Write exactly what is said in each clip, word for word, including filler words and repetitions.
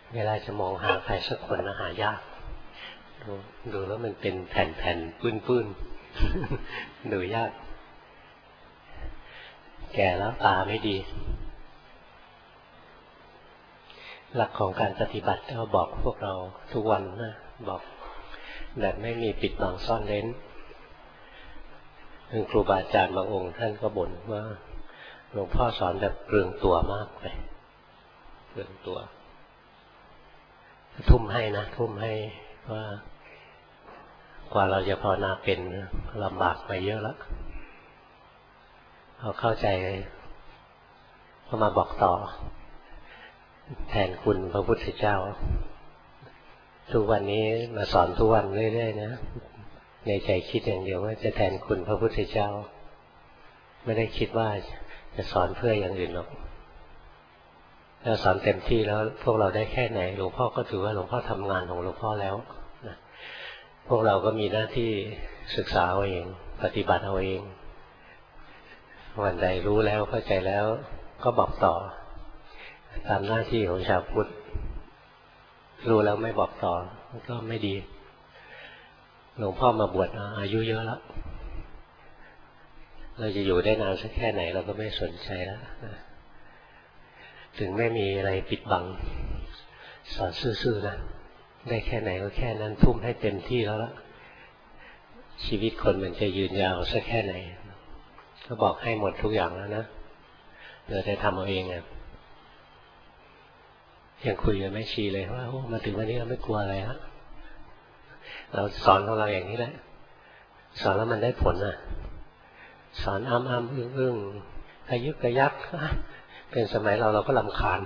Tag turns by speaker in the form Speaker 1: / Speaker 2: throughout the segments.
Speaker 1: เวลาจะมองหาใครสักคนนะหายากดูดูแล้วมันเป็นแผ่นๆปื้นๆดูยากแก่แล้วตาไม่ดีหลักของการปฏิบัติก็บอกพวกเราทุกวันนะบอกแบบไม่มีปิดบังซ่อนเร้นครูบาอาจารย์บางองค์ท่านก็บ่นว่าหลวงพ่อสอนแบบเปลืองตัวมากไปเปลืองตัวทุ่มให้นะทุ่มให้ว่ากว่าเราจะภาวนาเป็นลำบากมาเยอะแล้วเขาเข้าใจเขามาบอกต่อแทนคุณพระพุทธเจ้าทุกวันนี้มาสอนทุกวันเรื่อยๆนะในใจคิดอย่างเดียวว่าจะแทนคุณพระพุทธเจ้าไม่ได้คิดว่าจะสอนเพื่ออย่างอื่นหรอกถ้าสอนเต็มที่แล้วพวกเราได้แค่ไหนหลวงพ่อก็ถือว่าหลวงพ่อทำงานของหลวงพ่อแล้วนะพวกเราก็มีหน้าที่ศึกษาเอาเองปฏิบัติเอาเองวันใดรู้แล้วเข้าใจแล้วก็บอกต่อตามหน้าที่ของชาวพุทธรู้แล้วไม่บอกต่อก็ไม่ดีหลวงพ่อมาบวชอายุเยอะแล้วเราจะอยู่ได้นานสักแค่ไหนเราก็ไม่สนใจแล้วถึงไม่มีอะไรปิดบังสอนซื่อๆนะได้แค่ไหนก็แค่นั้นทุ่มให้เต็มที่แล้วละชีวิตคนมันจะยืนยาวสักแค่ไหนก็บอกให้หมดทุกอย่างแล้วนะเดี๋ยวจะทำเอาเองอ่ะยังคุยกันไม่ชีเลยว่าโอ้มาถึงวันนี้เราไม่กลัวอะไรฮะเราสอนของเราอย่างนี้แหละสอนแล้วมันได้ผลอ่ะสอนอ้ำอ้ำอึ้งอึ้งขยึกกระยักเป็นสมัยเราเราก็รำคาญ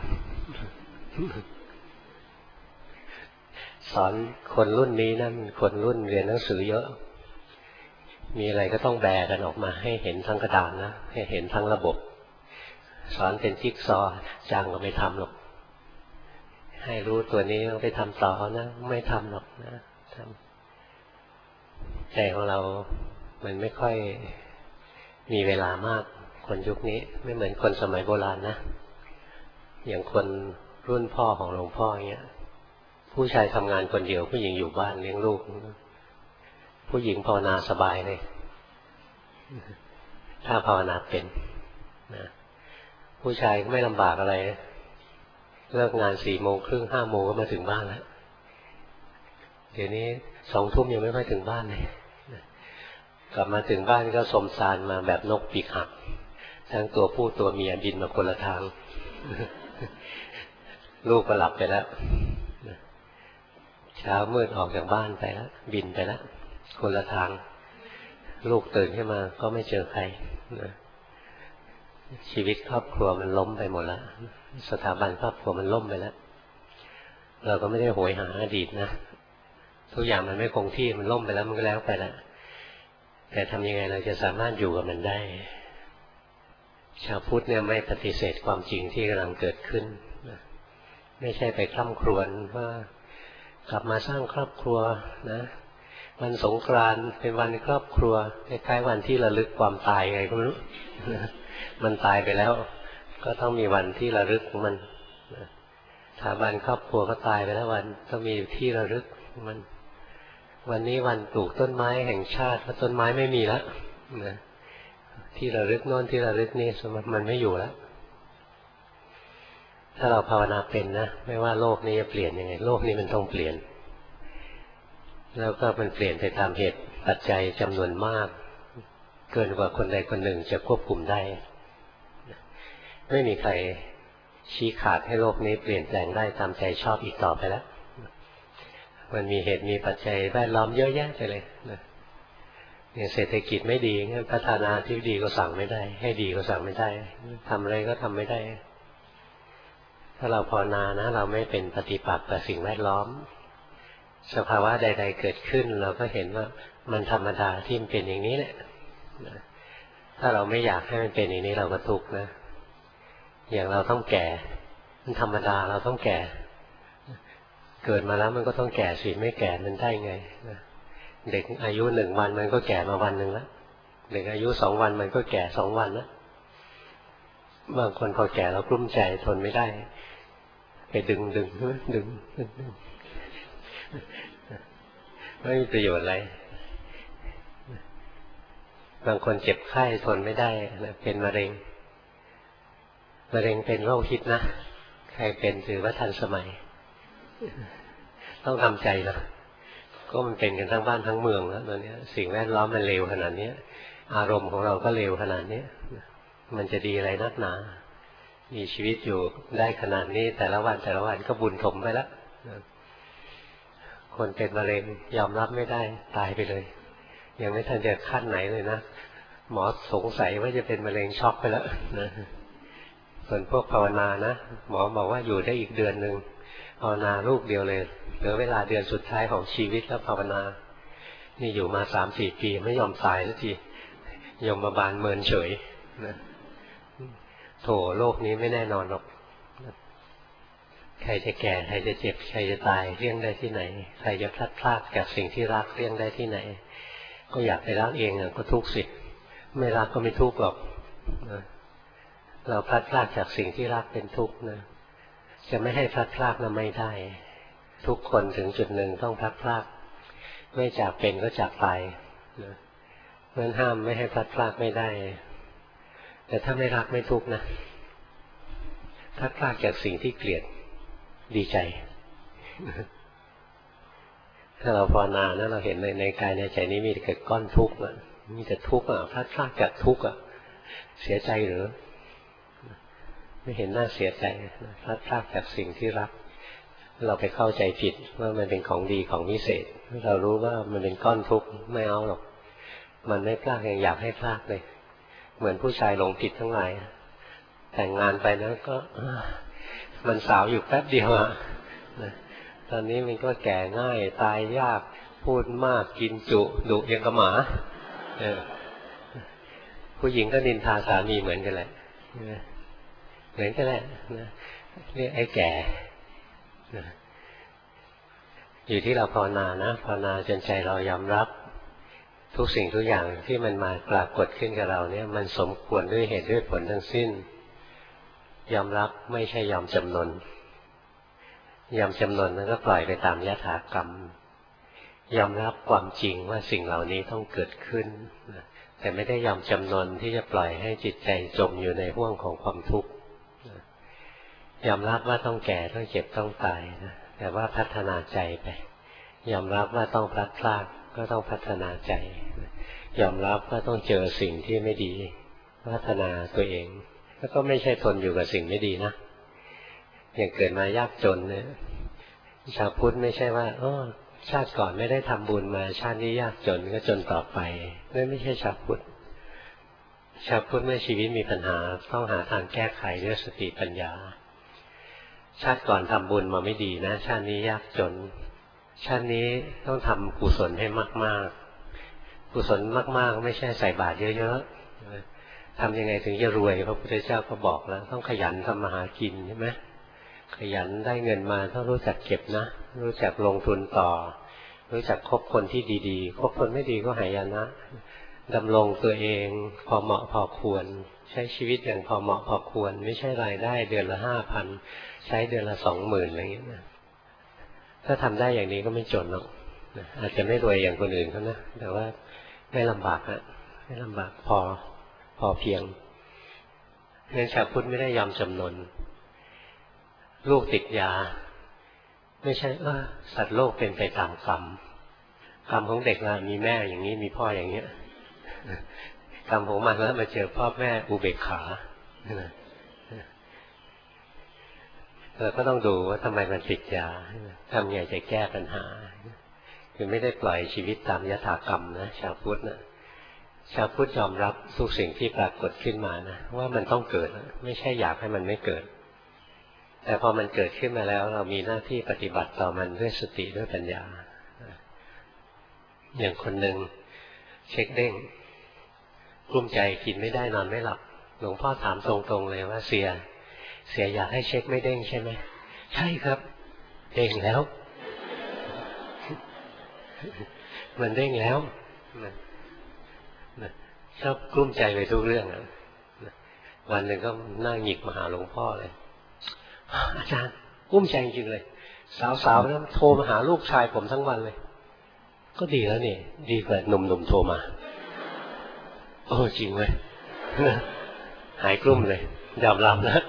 Speaker 1: สอนคนรุ่นนี้นั่นคนรุ่นเรียนหนังสือเยอะมีอะไรก็ต้องแบกกันออกมาให้เห็นทั้งกระดานนะให้เห็นทั้งระบบสอนเป็นจิ๊กซอว์จังก็ไม่ทำหรอกให้รู้ตัวนี้ไปทำต่อนะไม่ทำหรอกนะทำใจของเรามันไม่ค่อยมีเวลามากคนยุคนี้ไม่เหมือนคนสมัยโบราณนะอย่างคนรุ่นพ่อของหลวงพ่อเงี้ยผู้ชายทำงานคนเดียวผู้หญิงอยู่บ้านเลี้ยงลูกผู้หญิงภาวนาสบายเลยถ้าภาวนาเป็นนะผู้ชายไม่ลำบากอะไรเลิกงานสี่โมงครึ่งห้าโมงก็มาถึงบ้านแล้วเดี๋ยวนี้สองทุ่มยังไม่ค่อยถึงบ้านเลยกลับมาถึงบ้านก็สมสารมาแบบนกปีกหักทั้งตัวผู้ตัวเมียบินมาคนละทางลูกก็หลับไปแล้วเช้ามืดออกจากบ้านไปแล้วบินไปแล้วคนละทางลูกตื่นขึ้นมาก็ไม่เจอใครนะชีวิตครอบครัวมันล้มไปหมดแล้วสถาบันครอบครัวมันล้มไปแล้วเราก็ไม่ได้โหยหาอดีตนะทุกอย่างมันไม่คงที่มันล้มไปแล้วมันก็แล้วไปแล้วแต่ทำยังไงเราจะสามารถอยู่กับมันได้ชาวพุทธเนี่ยไม่ปฏิเสธความจริงที่กำลังเกิดขึ้นไม่ใช่ไปคร่ำครวญว่ากลับมาสร้างครอบครัวนะวันสงกรานต์เป็นวันครอบครัวคล้ายๆวันที่ระลึกความตายไงก็ไม่รู้มันตายไปแล้วก็ต้องมีวันที่ระลึกของมันสถาบันครอบครัวก็ตายไปแล้ววันต้องมีที่ระลึกมันวันนี้วันปลูกต้นไม้แห่งชาติเพราะต้นไม้ไม่มีแล้วนะที่ระลึกโน่นที่ระลึกนี่สมมติมันไม่อยู่แล้วถ้าเราภาวนาเป็นนะไม่ว่าโลกนี้จะเปลี่ยนยังไงโลกนี้มันต้องเปลี่ยนแล้วก็มันเปลี่ยนไปตามเหตุปัจจัยจำนวนมากเกินกว่าคนใดคนหนึ่งจะควบคุมได้ไม่มีใครชี้ขาดให้โลกนี้เปลี่ยนแปลงได้ตามใจชอบอีกต่อไปแล้วมันมีเหตุมีปัจจัยแวดล้อมเยอะแยะไปเลยนะอย่างเศรษฐกิจไม่ดีงั้นพัฒนาที่ดีก็สั่งไม่ได้ให้ดีก็สั่งไม่ได้ทำอะไรก็ทำไม่ได้ถ้าเราภาวนานะเราไม่เป็นปฏิปักษ์กับสิ่งแวดล้อมสภาวะใดๆเกิดขึ้นเราก็เห็นว่ามันธรรมดาที่มันเป็นอย่างนี้แหละถ้าเราไม่อยากให้มันเป็นอย่างนี้เราก็ทุกข์นะอย่างเราต้องแก่มันธรรมดาเราต้องแก่เกิดมาแล้วมันก็ต้องแก่สิไม่แก่มันได้ไงเด็กอายุหนึ่งวันมันก็แก่มาวันหนึ่งแล้วเด็กอายุสองวันมันก็แก่สองวันแล้วบางคนพอแก่แล้วกลุ้มใจทนไม่ได้ไปดึงดึงดึงดึงไม่มีประโยชน์อะไรบางคนเจ็บไข้ทนไม่ได้เป็นมะเร็งมะเร็งเป็นโรคฮิตนะใครเป็นถือว่าทันสมัยต้องทำใจนะก็มันเป็นกันทั้งบ้านทั้งเมืองแล้วตอนนี้สิ่งแวดล้อมมันเลวขนาดนี้อารมณ์ของเราก็เลวขนาดนี้มันจะดีอะไรนักหนามีชีวิตอยู่ได้ขนาดนี้แต่ละวันแต่ละวันก็บุญถมไปแล้วคนเป็นมะเร็งยอมรับไม่ได้ตายไปเลยยังไม่ทันจะขั้นไหนเลยนะหมอสงสัยว่าจะเป็นมะเร็งช็อกไปแล้วนะส่วนพวกภาวนานะหมอบอกว่าอยู่ได้อีกเดือนหนึ่งภาวนาลูกเดียวเลยเหลือเวลาเดือนสุดท้ายของชีวิตแล้วภาวนานี่อยู่มาสามสี่ปีไม่ยอมตายสักทียมบาลเมินเฉยนะโถโลกนี้ไม่แน่นอนหรอกใครจะแก่ใครจะเจ็บใครจะตายเลี่ยงได้ที่ไหนใครจะพลัดพรากจากสิ่งที่รักเลี่ยงได้ที่ไหนก็อยากไปรักเองก็ทุกข์สิไม่รักก็ไม่ทุกข์หรอกนะเราพลัดพรากจากสิ่งที่รักเป็นทุกข์นะจะไม่ให้พลัดพรากนะไม่ได้ทุกคนถึงจุดหนึ่งต้องพลัดพรากไม่จากเป็นก็จากตายนะเพราะฉะนั้นห้ามไม่ให้พลัดพรากไม่ได้แต่ถ้าไม่รักไม่ทุกข์นะพลัดพรากจากสิ่งที่เกลียดดีใจถ้าเราภาวนานะเราเห็นในในกายในใจนี้มีแต่ก้อนทุกข์อ่ะมีแต่ทุกข์อ่ะพลัดพรากจากทุกข์อ่ะเสียใจหรือไม่เห็นน่าเสียใจพลัดพรากจากสิ่งที่รักเราไปเข้าใจผิดว่ามันเป็นของดีของวิเศษเรารู้ว่ามันเป็นก้อนทุกข์ไม่เอาหรอกมันไม่พลาดยังอยากให้พลาดเลยเหมือนผู้ชายหลงผิดทั้งหลายแต่งงานไปนะก็มันสาวอยู่แป๊บเดียวอะตอนนี้มันก็แก่ง่ายตายยากพูดมากกินจุดุยังกระหมาผู้หญิงก็นินทาสามีเหมือนกันแหละเหมือนกันแหละเรียกไอ้แก่อยู่ที่เราภาวนานะภาวนาจนใจเรายอมรับทุกสิ่งทุกอย่างที่มันมาปรากฏขึ้นกับเราเนี่ยมันสมควรด้วยเหตุด้วยผลทั้งสิ้นยอมรับไม่ใช่ยอมจำนนยอมจำนนนั้นก็ปล่อยไปตามยถากรรมยอมรับความจริงว่าสิ่งเหล่านี้ต้องเกิดขึ้นแต่ไม่ได้ยอมจำนนที่จะปล่อยให้จิตใจจมอยู่ในห้วงของความทุกข์ยอมรับว่าต้องแก่ต้องเจ็บต้องตายนะแต่ว่าพัฒนาใจไปยอมรับว่าต้องพลัดพรากก็ต้องพัฒนาใจยอมรับว่าต้องเจอสิ่งที่ไม่ดีพัฒนาตัวเองแล้วก็ไม่ใช่ทนอยู่กับสิ่งไม่ดีนะอย่างเกิดมายากจนเนี่ยชาวพุทธไม่ใช่ว่าอ๋อชาติก่อนไม่ได้ทำบุญมาชาตินี้ยากจนก็จนต่อไปนั่นไม่ใช่ชาวพุทธชาวพุทธเมื่อชีวิตมีปัญหาต้องหาทางแก้ไขด้วยสติปัญญาชาติก่อนทำบุญมาไม่ดีนะชาตินี้ยากจนชาตินี้ต้องทำกุศลให้มากๆกุศลมากๆไม่ใช่ใส่บาตรเยอะๆทำยังไงถึงจะรวยพระพุทธเจ้าก็บอกแล้วต้องขยันทำมาหากินใช่ไหมขยันได้เงินมาต้องรู้จักเก็บนะรู้จักลงทุนต่อรู้จักคบคนที่ดีๆคบคนไม่ดีก็หายนะดำรงตัวเองพอเหมาะพอควรใช้ชีวิตอย่างพอเหมาะพอควรไม่ใช่รายได้เดือนละห้าพันใช้เดือนละสองหมื่นอะไรอย่างเงี้ยนะถ้าทำได้อย่างนี้ก็ไม่จนหรอกอาจจะไม่รวยอย่างคนอื่นเขานะแต่ว่าไม่ลำบากอะไม่ลำบากพอพอเพียงเนื่องจากพุทธไม่ได้ยอมจำนนลูกติดยาไม่ใช่เออสัตว์โลกเป็นไปตามกรรมกรรมของเด็กนะมีแม่อย่างนี้มีพ่ออย่างเงี้ยกรรมของมันแล้วมาเจอพ่อแม่อุเบกขาเราก็ต้องดูว่าทำไมมันติดยาทำไงจะแก้ปัญหาคือไม่ได้ปล่อยชีวิตตามยถากรรมนะชาวพุทธนะชาวพุทธยอมรับทุกสิ่งที่ปรากฏขึ้นมานะว่ามันต้องเกิดไม่ใช่อยากให้มันไม่เกิดแต่พอมันเกิดขึ้นมาแล้วเรามีหน้าที่ปฏิบัติต่อมันด้วยสติด้วยปัญญาอย่างคนหนึ่งเช็คเด้งกลุ้มใจกินไม่ได้นอนไม่หลับหลวงพ่อถามตรงๆเลยว่าเสียเสียอยากให้เช็คไม่เด้งใช่ไหมใช่ครับเด้งแล้วมันเด้งแล้วชอบกลุ้มใจไปทุกเรื่องวันหนึ่งก็นั่งหยิกมาหาหลวงพ่อเลยอาจารย์กุ้มใจจริงเลยสาวๆนั้นโทรมาหาลูกชายผมทั้งวันเลยก็ดีแล้วนี่ดีกว่าหนุ่มๆโทรมาโอ้จริงเลยหายกลุ้มเลยยอมรับนะ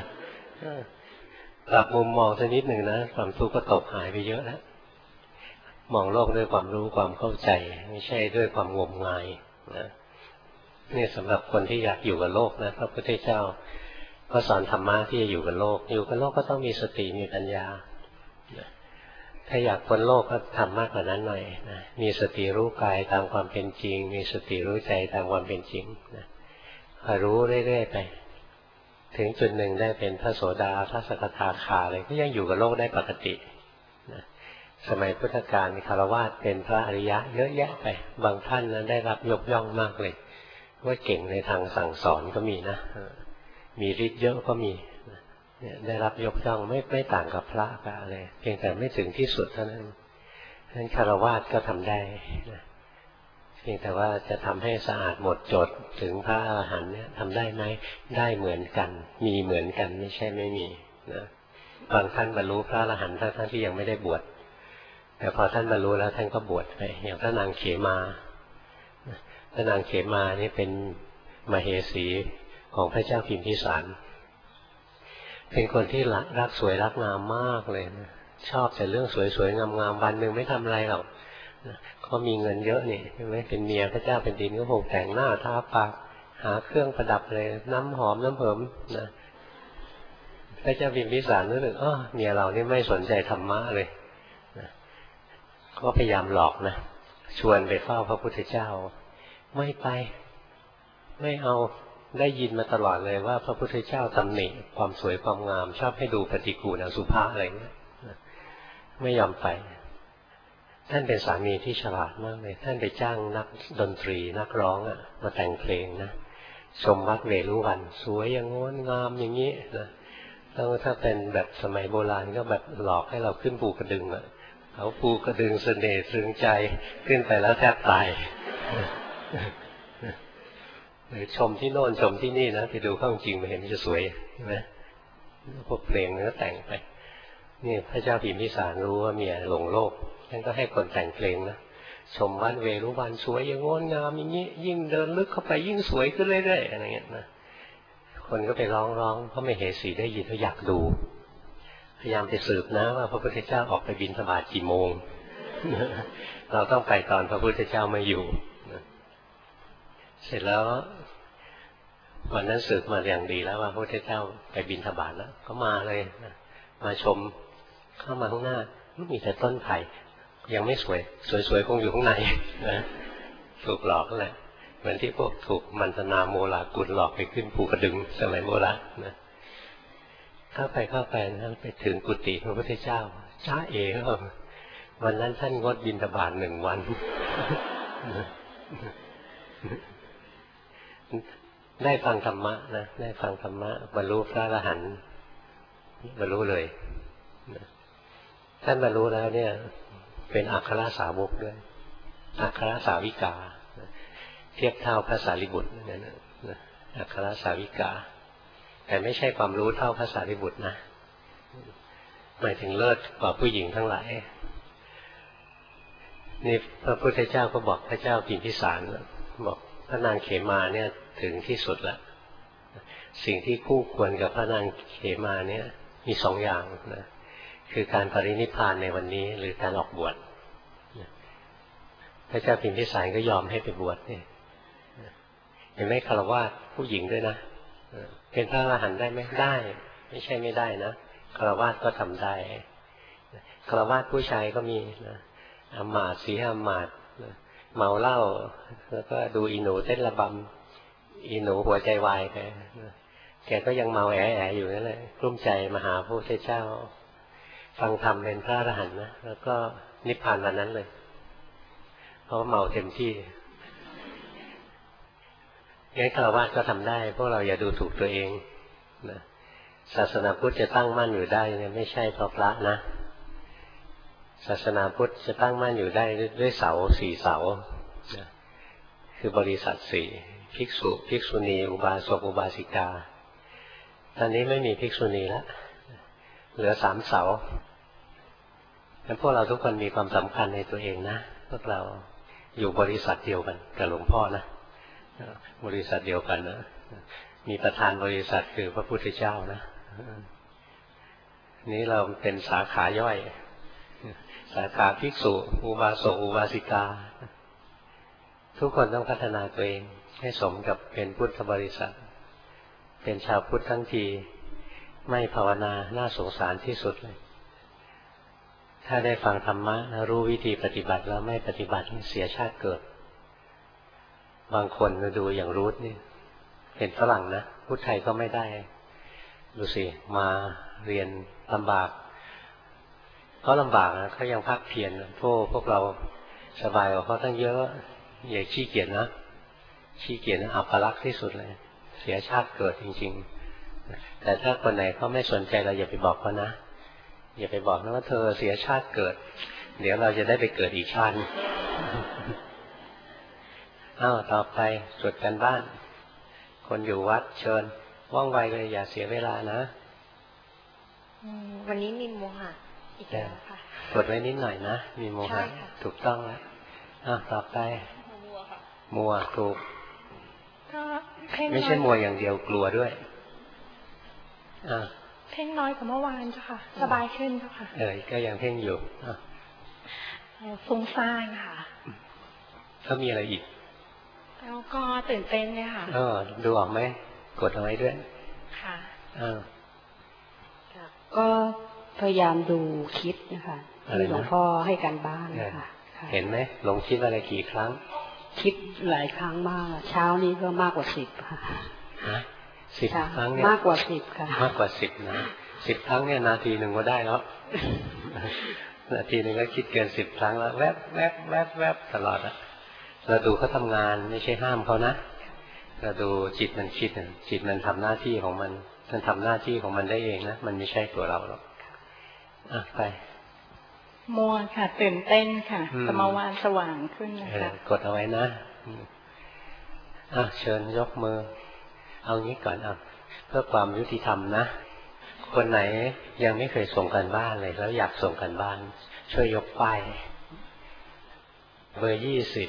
Speaker 1: ปรับมุมมองสักนิดหนึ่งนะความทุกข์ก็ตกหายไปเยอะแล้วมองโลกด้วยความรู้ความเข้าใจไม่ใช่ด้วยความงมงายนะนี่สำหรับคนที่อยากอยู่กับโลกนะพระพุทธเจ้าก็สอนธรรมะที่จะอยู่กับโลกอยู่กับโลกก็ต้องมีสติมีปัญญาถ้าอยากพ้นโลกก็ทำมากกว่านั้นหน่อยนะมีสติรู้กายตามความเป็นจริงมีสติรู้ใจตามความเป็นจริงนะคอยรู้เรื่อยๆไปถึงจุดหนึ่งได้เป็นพระโสดาพระสกทาคาเลยก็ยังอยู่กับโลกได้ปกตินะสมัยพุทธกาลคฤหัสถ์เป็นพระอริยะเยอะแยะไปบางท่านนั้นได้รับยกย่องมากเลยว่าเก่งในทางสั่งสอนก็มีนะมีฤทธิ์เยอะก็มีเนี่ยได้รับยกย่องไม่ไม่ต่างกับพระกับอะไรเพียงแต่ไม่ถึงที่สุดเท่านั้นนั้นคฤหัสถ์ก็ทำได้นะเพียงแต่ว่าจะทำให้สะอาดหมดจดถึงพระอรหันต์เนี่ยทำได้ไหมได้เหมือนกันมีเหมือนกันไม่ใช่ไม่มีนะบางท่านบรรลุพระอรหันต์ท่านที่ยังไม่ได้บวชแต่พอท่านบรรลุแล้วท่านก็บวชไปอย่างพระนางเขมาพระนางเขมานี่เป็นมเหสีของพระเจ้าพิมพิสารเป็นคนที่รักสวยรักงามมากเลยนะชอบแต่เรื่องสวยๆงามๆวันหนึ่งไม่ทำอะไรหรอกเขามีเงินเยอะนี่ใช่ไหมเป็นเมียพระเจ้าเป็นดินก็คงแต่งหน้าทาปากหาเครื่องประดับเลยน้ำหอมน้ำเผิมนะพระเจ้าพิมพิสารนึกถึงอ๋อเมียเรานี่ไม่สนใจธรรมะเลยนะก็พยายามหลอกนะชวนไปเฝ้าพระพุทธเจ้าไม่ไปไม่เอาได้ยินมาตลอดเลยว่าพระพุทธเจ้าตำหนิความสวยความงามชอบให้ดูปฏิกูลอสุภะอะไรเงี้ยไม่ยอมไปท่านเป็นสามีที่ฉลาดมากเลยท่านไปจ้างนักดนตรีนักร้องอ่ะมาแต่งเพลงนะชมวัดเวรุวันสวยอย่างงดงามอย่างนี้นะแล้วถ้าเป็นแบบสมัยโบราณก็แบบหลอกให้เราขึ้นภูกระดึงอ่ะเขาภูกระดึงเสน่ห์ตรึงใจขึ้นไปแล้วแทบตายหรือชมที่โน่นชมที่นี่นะไปดูข้างจริงมาเห็นมันจะสวยใช่ไหมพวกเพลงเนื้อแต่งไปนี่พระเจ้าพิมพิสารรู้ว่าเมียหลงโลกท่านก็ให้คนแต่งเพลงนะชมวัดเวรุวันสวยอย่างงดงามอย่างนี้ยิ่งเดินลึกเข้าไปยิ่งสวยขึ้นเรื่อยๆอะไรเงี้ยนะคนก็ไปร้องร้องเพราะไม่เหสีได้ยินเขาอยากดูพยายามไปสืบนะว่าพระพุทธเจ้าออกไปบิณฑบาตกี่โมงเราต้องไปตอนพระพุทธเจ้าไม่อยู่เสร็จแล้ววันนั้นสืบมาอย่างดีแล้วว่าพระพุทธเจ้าไปบิณฑบาตแล้วก็มาเลยนะมาชมเข้ามาข้างหน้ามีแต่ต้นไผ่ยังไม่สวยสวยๆคงอยู่ข้างในนะถูกหลอกแหละเหมือนที่พวกถูกมันตนาโมลากุลหลอกไปขึ้นภูกระดึงสมัยโบราณนะเข้าไปเข้าไปนะไปถึงกุฏิพระพุทธเจ้าจ้าเอ๋วันนั้นท่านงดบิณฑบาตหนึ่งวันได้ฟังธรรมะนะได้ฟังธรรมะบรรลุพระอรหันต์บรรลุเลยท่านบรรลุแล้วเนี่ยเป็นอัครสาวกด้วยอัครสาวิกาเทียบเท่าพระสารีบุตรนั่นนะอัครสาวิกาแต่ไม่ใช่ความรู้เท่าพระสารีบุตรนะหมายถึงเลิศกว่าผู้หญิงทั้งหลายนี่พระพุทธเจ้าก็บอกพระเจ้าพิมพิสารบอกพระนางเขมาเนี่ยถึงที่สุดแล้วสิ่งที่คู่ควรกับพระนางเขมาเนี่ยมีสองอย่างนะคือการปรินิพพานในวันนี้หรือการออกบวชพระเจ้าพิมพิสารก็ยอมให้ไปบวชเนี่ยเห็นไหมฆราวาสผู้หญิงด้วยนะเป็นพระอรหันต์ได้ไหมได้ไม่ใช่ไม่ได้นะฆราวาสก็ทำได้ฆราวาสผู้ชายก็มีนะอำมาตย์สีอำมาตย์เมาเหล้าแล้วก็ดูอีหนูเต้นระบำอีหนูหัวใจวายแกแกก็ยังเมาแอ๋ๆอยู่นั่นแหละกลุ้มใจมาหาพระพุทธเจ้าฟังธรรมเป็นพระอรหันต์นะแล้วก็นิพพานวันนั้นเลยเพราะเมาเต็มที่งั้นฆราวาสก็ทำได้พวกเราอย่าดูถูกตัวเองนะศาสนาพุทธจะตั้งมั่นอยู่ได้เนี่ยไม่ใช่เพราะพระนะศาสนาพุทธจะตั้งมั่นอยู่ได้ด้วยเสาสี่เสานะคือบริษัทสี่ภิกษุภิกษุณีอุบาสกอุบาสิกาตอนนี้ไม่มีภิกษุณีแล้วเหลือสามเสางั้นพวกเราทุกคนมีความสำคัญในตัวเองนะพวกเราอยู่บริษัทเดียวกันกับหลวงพ่อนะบริษัทเดียวกันนะมีประธานบริษัทคือพระพุทธเจ้านะนี้เราเป็นสาขาย่อยสาขาภิกษุอุบาสกอุบาสิกาทุกคนต้องพัฒนาตัวเองให้สมกับเป็นพุทธบริษัทเป็นชาวพุทธทั้งทีไม่ภาวนาน่าสงสารที่สุดเลยถ้าได้ฟังธรรมะรู้วิธีปฏิบัติแล้วไม่ปฏิบัติเสียชาติเกิดบางคนดูอย่างรูทนี่เป็นฝรั่งนะพูดไทยก็ไม่ได้ดูสิมาเรียนลำบากเขาลำบากนะเขายังพักเพียรพวกพวกเราสบายกว่าเขาตั้งเยอะอย่าขี้เกียจนะขี้เกียจนะอัปลักษณ์ที่สุดเลยเสียชาติเกิดจริงๆแต่ถ้าคนไหนเขาไม่สนใจเราอย่าไปบอกเขานะอย่าไปบอกนะว่าเธอเสียชาติเกิดเดี๋ยวเราจะได้ไปเกิดอีกชาติอ้าวต่อไปตรวจกันบ้านคนอยู่วัดเชิญว่องไวเลยอย่าเสียเวลานะ
Speaker 2: วันนี้มีโมหะอีกแล้วค่ะ
Speaker 1: ตรวจไว้นิดหน่อยนะมีโมหะถูกต้องแล้วอ้าวต่อไปมัวถูกไม่ใช่มัวอย่างเดียวกลัวด้วยอ่า
Speaker 2: เพ่งน้อยกว่าเมื่อวานจ้ะค่ะสบายขึ้นจ้ะค่ะ
Speaker 1: เออก็ยังเพ่งอยู่
Speaker 2: ฟุ้งซ่านค่ะ
Speaker 1: ก็มีอะไรอีก
Speaker 2: แล้วก็ตื่นเต้นเลยค่ะ
Speaker 1: เออดูออกไหมกดเอาไว้ด้วย
Speaker 2: ค่ะ
Speaker 1: อ้าว
Speaker 3: ก็พยายามดูคิดนะคะที่หลวงพ่อให้การบ้านนะคะ
Speaker 1: เห็นไหมหลงคิดอะไรกี่ครั้ง
Speaker 3: คิดหลายครั้งมากเช้านี้ก็มากกว่าสิบค่ะ
Speaker 1: สิบครั้งเนี่ย
Speaker 3: มากกว่าสิบค่ะ
Speaker 1: มากกว่าสิบนะสิบครั้งเนี่ยนาทีหนึ่งก็ได้แล้วนาทีหนึ่งก็คิดเกินสิบครั้งแล้วแวบแวบแวบแวบตลอดอะเราดูเขาทำงานไม่ใช่ห้ามเขานะเราดูจิตมันคิดจิตมันทำหน้าที่ของมันมันทำหน้าที่ของมันได้เองนะมันไม่ใช่ตัวเราหรอกอ่ะไป
Speaker 2: มัวค่ะตื่นเต้นค่ะสมาวานสว่างขึ้นนะคะ
Speaker 1: กดเอาไว้นะอ่ะเชิญยกมือเอางี้ก่อนอ่ะเพื่อความยุติธรรมนะคนไหนยังไม่เคยส่งกันบ้านเลยแล้วอยากส่งกันบ้านช่วยยกป้ายเบอร์ยี่สิบ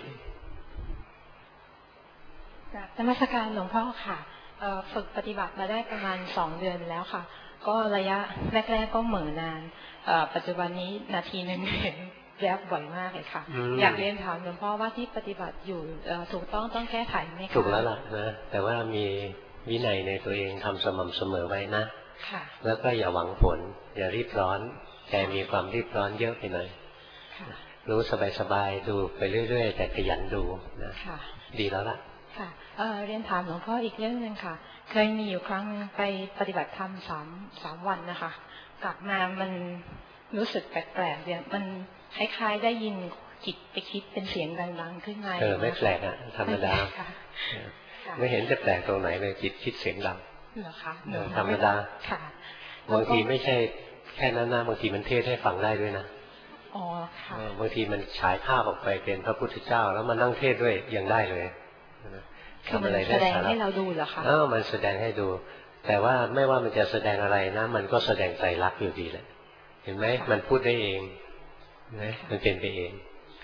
Speaker 2: จากนมัสการหลวงพ่อค่ะฝึกปฏิบัติมาได้ประมาณสองเดือนแล้วค่ะก็ระยะแรกๆก็เหม่อนานปัจจุบันนี้นาทีนึงเห็นแยบบ่อยมากเลยค่ะอยากเรียนถามหลวงพ่อว่าที่ปฏิบัติอยู่ถูกต้องต้องแก้ไขไหมคะ
Speaker 1: ถูกแล้วล่ะนะแต่ว่ามีวินัยในตัวเองทำสม่ำเสมอไว้นะแล้วก็อย่าหวังผลอย่ารีบร้อนใจมีความรีบร้อนเยอะไปหน่อยรู้สบายๆดูไปเรื่อยๆแต่ขยันดูนะดีแล้วล่ะ
Speaker 2: ค่ะเรียนถามหลวงพ่ออีกเรื่องนึงค่ะเคยมีอยู่ครั้งไปปฏิบัติธรรมสามสามวันนะคะกลับมามันรู้สึกแปลกๆเนี่ยมันคล้ายๆได้ยินจิตไปคิดเป็นเสียงดังๆขึ้นมา
Speaker 1: เออไม่แปลกอ่ะธรรมดาไม่เห็นจะแปลกตรงไหนเลยจิตคิดเสียงดัง
Speaker 2: เหรอคะ
Speaker 1: ธรรมดาบางทีไม่ใช่แค่นั้นนะบางทีมันเทศให้ฟังได้ด้วยนะ
Speaker 2: อ๋อค่ะ
Speaker 1: บางทีมันฉายภาพออกไปเป็นพระพุทธเจ้าแล้วมันนั่งเทศด้วยยังได้เลย
Speaker 2: ทำอะไรได้แสดงให้เราดูเหรอคะ
Speaker 1: เออมันแสดงให้ดูแต่ว่าไม่ว่ามันจะแสดงอะไรนะมันก็แสดงไตรลักษณ์อยู่ดีแหละเห็นไหมมันพูดได้เองนะมันเป็นไปเอง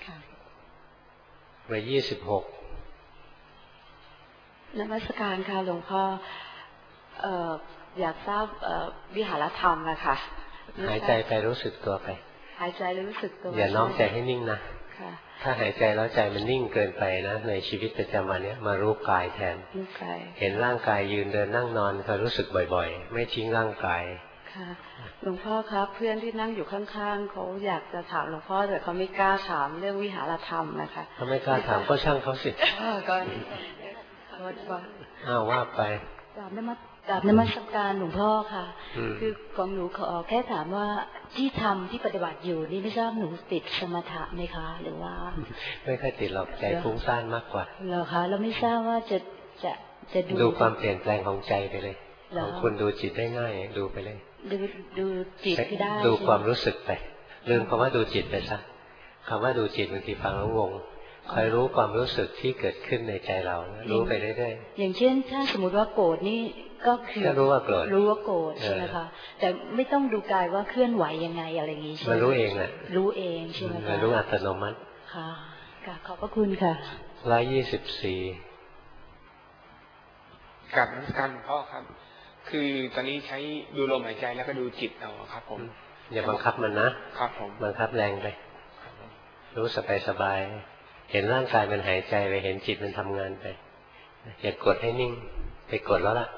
Speaker 1: ไปยี่สิบหก
Speaker 3: นมัสการค่ะหลวงพ่อเอ่ออยากทราบวิหารธรรมนะคะ
Speaker 1: หายใจไปรู้สึกตัวไป
Speaker 3: หายใจรู้สึกตัว
Speaker 1: อย่าน้อมใจให้นิ่งนะถ้าหายใจแล้วใจมันนิ่งเกินไปนะในชีวิตประจำวันนี้มารู้กายแทนเห็นร่างกายยืนเดินนั่งนอนคอยรู้สึกบ่อยๆไม่ทิ้งร่างกาย
Speaker 3: ค่ะหลวงพ่อครับเพื่อนที่นั่งอยู่ข้างๆเขาอยากจะถามหลวงพ่อแต่เขาไม่กล้าถามเรื่องวิหารธรรมนะคะ
Speaker 1: เขาไม่กล้าถามก็ช่างเขาสิ
Speaker 3: ก็
Speaker 1: อ้าวว่าไป
Speaker 3: กราบนมัสกราบนมัสการหลวงพ่อค่ะคือของหนูขอแค่ถามว่าที่ทำที่ปฏิบัติอยู่นี่ไม่ทราบหนูติดสมถะไหมคะหรือว่า
Speaker 1: ไม่ค่อยติดหรอกใจฟุ้งซ่านมากกว่า
Speaker 3: เหรอคะแล้วไม่ทราบว่าจะจะจะดู
Speaker 1: ดูความเปลี่ยนแปลงของใจไปเลยของคุณดูจิตได้ง่ายดูไปเลย
Speaker 3: ดูดูจิตที่ได้
Speaker 1: ดูความรู้สึกไปลืมคำว่าดูจิตไปซะคำว่าดูจิตบางทีฟังแล้วงงคอยรู้ความรู้สึกที่เกิดขึ้นในใจเรารู้ไปเรื่อย
Speaker 3: ๆอย่างเช่นถ้าสมมติว่าโกรธนี่ก็คือ
Speaker 1: รู้ว่าโกรธ
Speaker 3: รู้ว่าโกรธใช่ไหมคะแต่ไม่ต้องดูกายว่าเคลื่อนไหวยังไงอะไรอย่างนี้ใช่ไหม
Speaker 1: มันรู้เองแหละ
Speaker 3: รู้เองใช่ไหมคะ
Speaker 1: มันรู้อัตโนมัติ
Speaker 3: ค่ะขอบพระคุณค่ะ
Speaker 1: ร้อยยี่สิบสี่
Speaker 4: กับนักการหลวงพ่อครับคือตอนนี้ใช้ดูลมหายใจแล้วก็ดูจิตเอาครับผม
Speaker 1: อย่าบังคับมันนะครับผมบังคับแรงไปรู้สบายสบายเห็นร่างกายมันหายใจไปเห็นจิตมันทำงานไปอย่ากดให้นิ่งไปกดแล้วล่ะ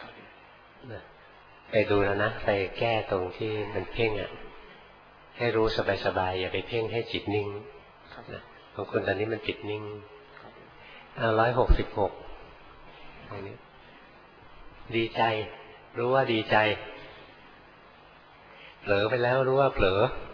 Speaker 1: ไปดูแล้วนะไปแก้ตรงที่มันเพ่งอ่ะให้รู้สบายสบายอย่าไปเพ่งให้จิตนิ่งของคุณตอนนี้มันจิตนิ่งอ่าร้อยหกสิบหกอันนี้ดีใจรู้ว่าดีใจเผลอไปแล้วรู้ว่าเผล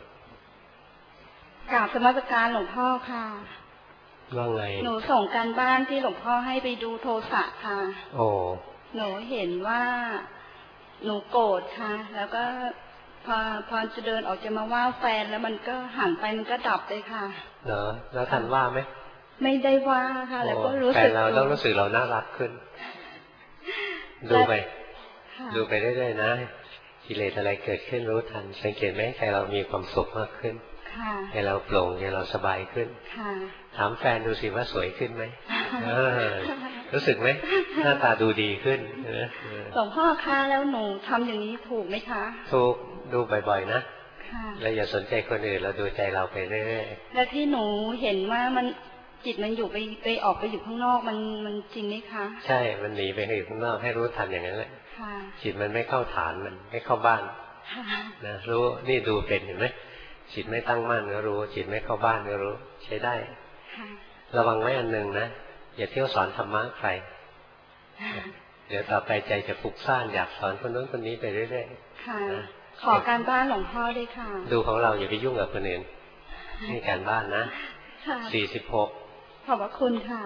Speaker 1: อก
Speaker 5: ราบสมัสการหลวงพ่อค่ะ
Speaker 1: ว่าไง
Speaker 5: หนูส่งการบ้านที่หลวงพ่อให้ไปดูโทสะค่ะ
Speaker 1: โอ้
Speaker 5: หนูเห็นว่าหนูโกรธค่ะแล้วก็พอพอจะเดินออกจะมาว่าแฟนแล้วมันก็หันไปมันก็ดับเลยค่ะ
Speaker 1: เหรอแล้วทันว่าไหม
Speaker 5: ไม่ได้ว่าค่ะแล้วก็รู้
Speaker 1: สึกแฟนเราต้องรู้สึกเราน่ารักขึ้นดูไปดูไปเรื่อยๆนะกิเลสอะไรเกิดขึ้นรู้ทันสังเกตไหมใจเรามีความสุขมากขึ้นใจเราโปร่งใจเราสบายขึ้นถามแฟนดูสิว่าสวยขึ้นไหมรู้สึกไหมหน้าตาดูดีขึ้น
Speaker 5: หลวงพ่อคะแล้วหนูทำอย่างนี้ถูกไหมคะ
Speaker 1: ถูกดูบ่อยๆนะเราอย่าสนใจคนอื่นเราดูใจเราไปเรื่อย
Speaker 5: ๆแล้วที่หนูเห็นว่ามันจิตมันอยู่ไปไปออกไปอยู่ข้างนอกมันมันจริงไหมคะ
Speaker 1: ใช่มันหนีไปอยู่ข้างนอกให้รู้ทันอย่างนั้นแหละจิตมันไม่เข้าฐานมันไม่เข้าบ้านนะรู้นี่ดูเป็นเห็นไหมจิตไม่ตั้งมั่นก็รู้จิตไม่เข้าบ้านก็รู้ใช้ได้ระวังไว้อันหนึ่งนะอย่าเที่ยวสอนธรรมะใครเดี๋ยวต่อไปใจจะฟุ้งซ่านอยากสอนคนนู้นคนนี้ไปเรื่อย
Speaker 5: ๆค่ะขอการบ้านหลวงพ่อด้วยค่ะ
Speaker 1: ดูของเราอย่าไปยุ่งกับคนอื่นนี่การบ้านนะสี่สิบหก
Speaker 5: ขอบพระคุณค่ะ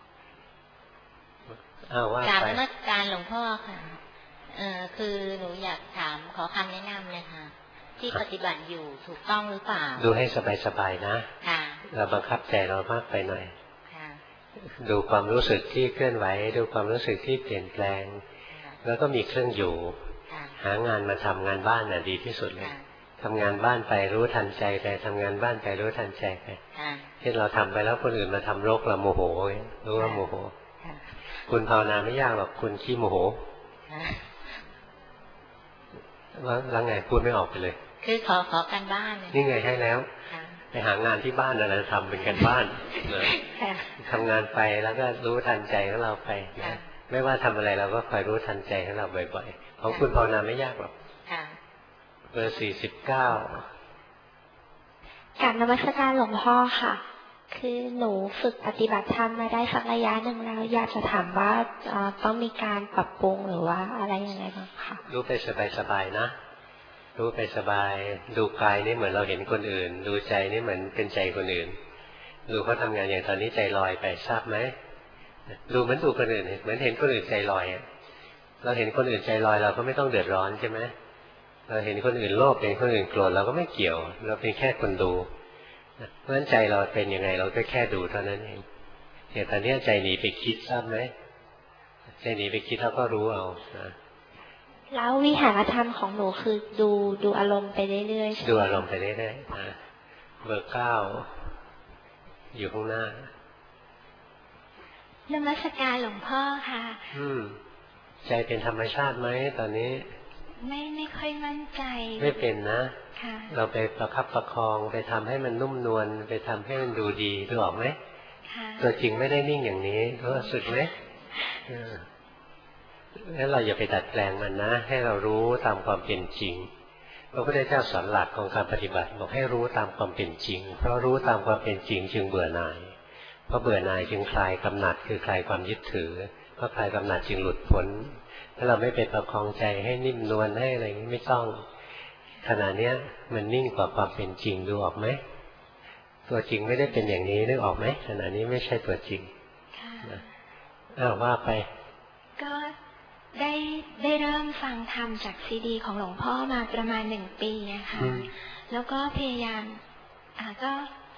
Speaker 1: อ้าวว่าไป
Speaker 6: กราบนมัสการหลวงพ่อค่ะเออคือหนูอยากถามขอคำแนะนำเลยค่ะที่ปฏิบัติอยู่ถูกต้องหรือเปล่า
Speaker 1: ดูให้สบายๆนะ
Speaker 6: ค่ะ
Speaker 1: เราบังคับใจเรามากไปหน่อยค่ะดูความรู้สึกที่เคลื่อนไหวดูความรู้สึกที่เปลี่ยนแปลงแล้วก็มีเครื่องอยู่หางานมาทำงานบ้านน่ะดีที่สุดเลยทำงานบ้านไปรู้ทันใจไปทำงานบ้านไปรู้ทันใจไปเช่นเราทำไปแล้วคนอื่นมาทำรกเราโมโหรู้ว่าโมโหคุณภาวนาไม่ยากหรอกคุณขี้โมโหแล้วไงพูดไม่ออกไปเลย
Speaker 6: คือขอขอการบ้าน
Speaker 1: นี่ไงให้แล้วไปหางานที่บ้านอะไรทำเป็นการบ้านทำงานไปแล้วก็รู้ทันใจของเราไปนะไม่ว่าทำอะไรเราก็คอยรู้ทันใจของเราบ่อยๆของคุณภาวนาไม่ยากหรอกเบอร์สี่สิบเก้า
Speaker 7: กราบนมัสการหลวงพ่อค่ะคือหนูฝึกปฏิบัติธรรมมาได้สักระยะหนึ่งแล้วอยากจะถามว่าต้องมีการปรับปรุงหรือว่าอะไรยังไงบ้างคะ
Speaker 1: รู้ไปสบายๆนะรู้ไปสบายดูกายนี่เหมือนเราเห็นคนอื่นดูใจนี่เหมือนเป็นใจคนอื่นดูเขาทำงานอย่างตอนนี้ใจลอยไปทราบไหมดูเหมือนดูคนอื่นเหมือนเห็นคนอื่นใจลอยเราเห็นคนอื่นใจลอยเราก็ไม่ต้องเดือดร้อนใช่ไหมเราเห็นคนอื่นโลภเห็นคนอื่นโกรธเราก็ไม่เกี่ยวเราเป็นแค่คนดูเพราะฉะนั้นใจเราเป็นยังไงเราก็แค่ดูเท่านั้นเองอย่างตอนนี้ใจหนีไปคิดทราบไหมใจหนีไปคิดเราก็รู้เอา
Speaker 7: แล้ววิหารธรรมของหนูคือดูดูอารมณ์ไปเรื่อยๆ
Speaker 1: ดูอารมณ์ไปเรื่อยๆเบอร์เก้าอยู่ข้างหน้าน
Speaker 7: มัสการหลวงพ่อค่ะ
Speaker 1: อืมใจเป็นธรรมชาติไหมตอนนี้
Speaker 7: ไม่ไม่ค่อยมั่นใจ
Speaker 1: ไม่เป็นนะ
Speaker 7: ค่ะ
Speaker 1: เราไปประคับประคองไปทำให้มันนุ่มนวลไปทำให้มันดูดีดูออกไหม
Speaker 7: ค่ะ
Speaker 1: ตัวจริงไม่ได้นิ่งอย่างนี้รู้สึกไหมแล้วเราอย่าไปดัดแปลงมันนะให้เรารู้ตามความเป็นจริงพระพุทธเจ้าสอนหลักของการปฏิบัติบอกให้รู้ตามความเป็นจริงเพราะรู้ตามความเป็นจริงจึงเบื่อหน่ายเพราะเบื่อหน่ายจึงคลายกำหนัดคือคลายความยึดถือเพราะคลายกำหนัดจึงหลุดพ้นถ้าเราไม่ไปประคองใจให้นิ่มนวลให้อะไรนี้ไม่ต้องขณะเนี้ยมันนิ่งกว่าความเป็นจริงดูออกไหมตัวจริงไม่ได้เป็นอย่างนี้นึกออกไหมขณะนี้ไม่ใช่ตัวจริง
Speaker 7: ค่ะ
Speaker 1: อ้าวว่าไป
Speaker 7: ก็ได้ได้เริ่มฟังธรรมจากซีดีของหลวงพ่อมาประมาณหนึ่งปีนะคะแล้วก็พยายามอ่าก็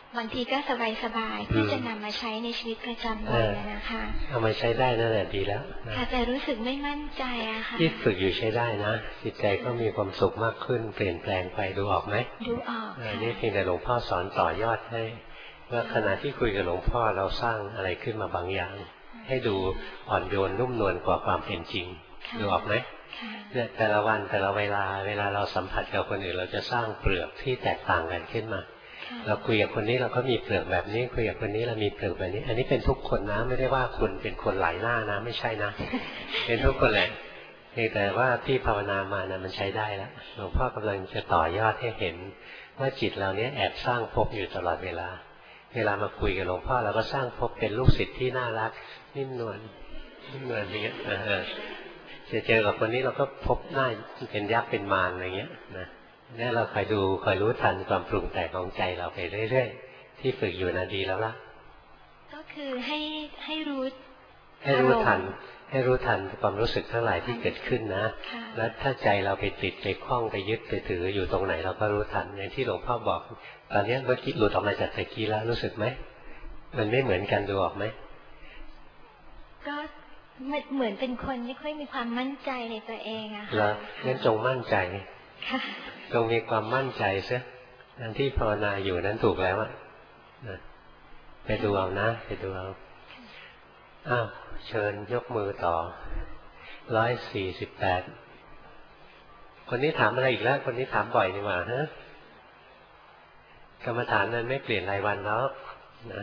Speaker 7: บางทีก็สบายๆที่จะนำมาใช้ในชีวิตประจำวันนะคะ
Speaker 1: เอามาใช้ได้นั่นแหละดีแล้ว
Speaker 7: ค่ะแต่รู้สึกไม่มั่นใจอะค่ะ
Speaker 1: ที่ฝึกอยู่ใช้ได้นะจิตใจก็มีความสุขมากขึ้นเปลี่ยนแปลงไปดูออกไหม
Speaker 7: ดูออก
Speaker 1: นี่เพียงแต่หลวงพ่อสอนต่อยอดให้ว่าขณะที่คุยกับหลวงพ่อเราสร้างอะไรขึ้นมาบางอย่างให้ดูอ่อนโยนนุ่มนวลกว่าความเป็นจริงดูออกไหมเนี่ยแต่ละวันแต่ละเวลาเวลาเราสัมผัสกับคนอื่นเราจะสร้างเปลือกที่แตกต่างกันขึ้นมาเราคุยกับคนนี้เราก็มีเปลือกแบบนี้คุยกับคนนี้เรามีเปลือกแบบนี้อันนี้เป็นทุกคนนะไม่ได้ว่าคุณเป็นคนหลายหน้านะไม่ใช่นะเป็นทุกคนแหละแต่ว่าที่ภาวนามานะมันใช้ได้แล้วหลวงพ่อกำลังจะต่อยอดให้เห็นว่าจิตเราเนี้ยแอบสร้างภพอยู่ตลอดเวลาเวลามาคุยกับหลวงพ่อเราก็สร้างภพเป็นลูกศิษย์ที่น่ารักนิ่มนวลนิ่มนวลอย่างเงี้ยจะเจอกับคนนี้เราก็พบหน้าเป็นยักษ์เป็นมารอะไรเงี้ยนะนี่เราคอยดูคอยรู้ทันความปรุงแต่งของใจเราไปเรื่อยๆที่ฝึกอยู่นะดีแล้วล่ะ
Speaker 7: ก็คือให้ให้รู้
Speaker 1: ให้รู้ทันให้รู้ทันความรู้สึกทั้งหลายที่เกิดขึ้นนะแล้วถ้าใจเราไปติดไปคล้องไปยึดไปถืออยู่ตรงไหนเราก็รู้ทันอย่างที่หลวงพ่อบอกตอนนี้เมื่อกี้หลุดออกมาจากตะกี้แล้วรู้สึกไหมมันไม่เหมือนกันดูออกไหม
Speaker 7: ก็เหมือนเป็นคนไม่ค่อยมีความมั่นใจในตัวเองอะค่ะ
Speaker 1: แล้วงั้นจงมั่นใจจงมีความมั่นใจซะอันที่ภาวนาอยู่นั้นถูกแล้วอะไปดูเอานะไปดูเอาอ้าวเชิญยกมือต่อร้อยสี่สิบแปดคนนี้ถามอะไรอีกแล้วคนนี้ถามบ่อยนี่หว่าฮะกรรมฐานนั้นไม่เปลี่ยนรายวันแล้วนะ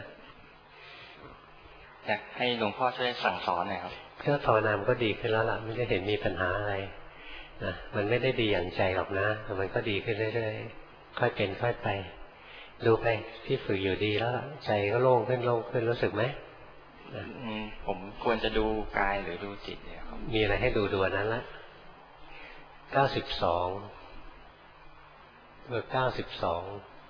Speaker 8: อยากให้หลวงพ่อช่วยสั่งสอนหน่อยครับ
Speaker 1: เพื่อภาวนามก็ดีขึ้นแล้วล่ะไม่ได้เห็นมีปัญหาอะไรนะมันไม่ได้ดีอย่างใจหรอกนะแต่มันก็ดีขึ้นเรื่อยๆค่อยเป็นค่อยไปดูไปที่ฝึกอยู่ดีแล้วใจก็โล่งขึ้นโล่งขึ้นรู้สึกไหม
Speaker 8: ผมควรจะดูกายหรือดูจิตเนี่ยครับ
Speaker 1: มีอะไรให้ดูดูนั้นละเก้าสิบสองเบอร์เก้าสิบสอง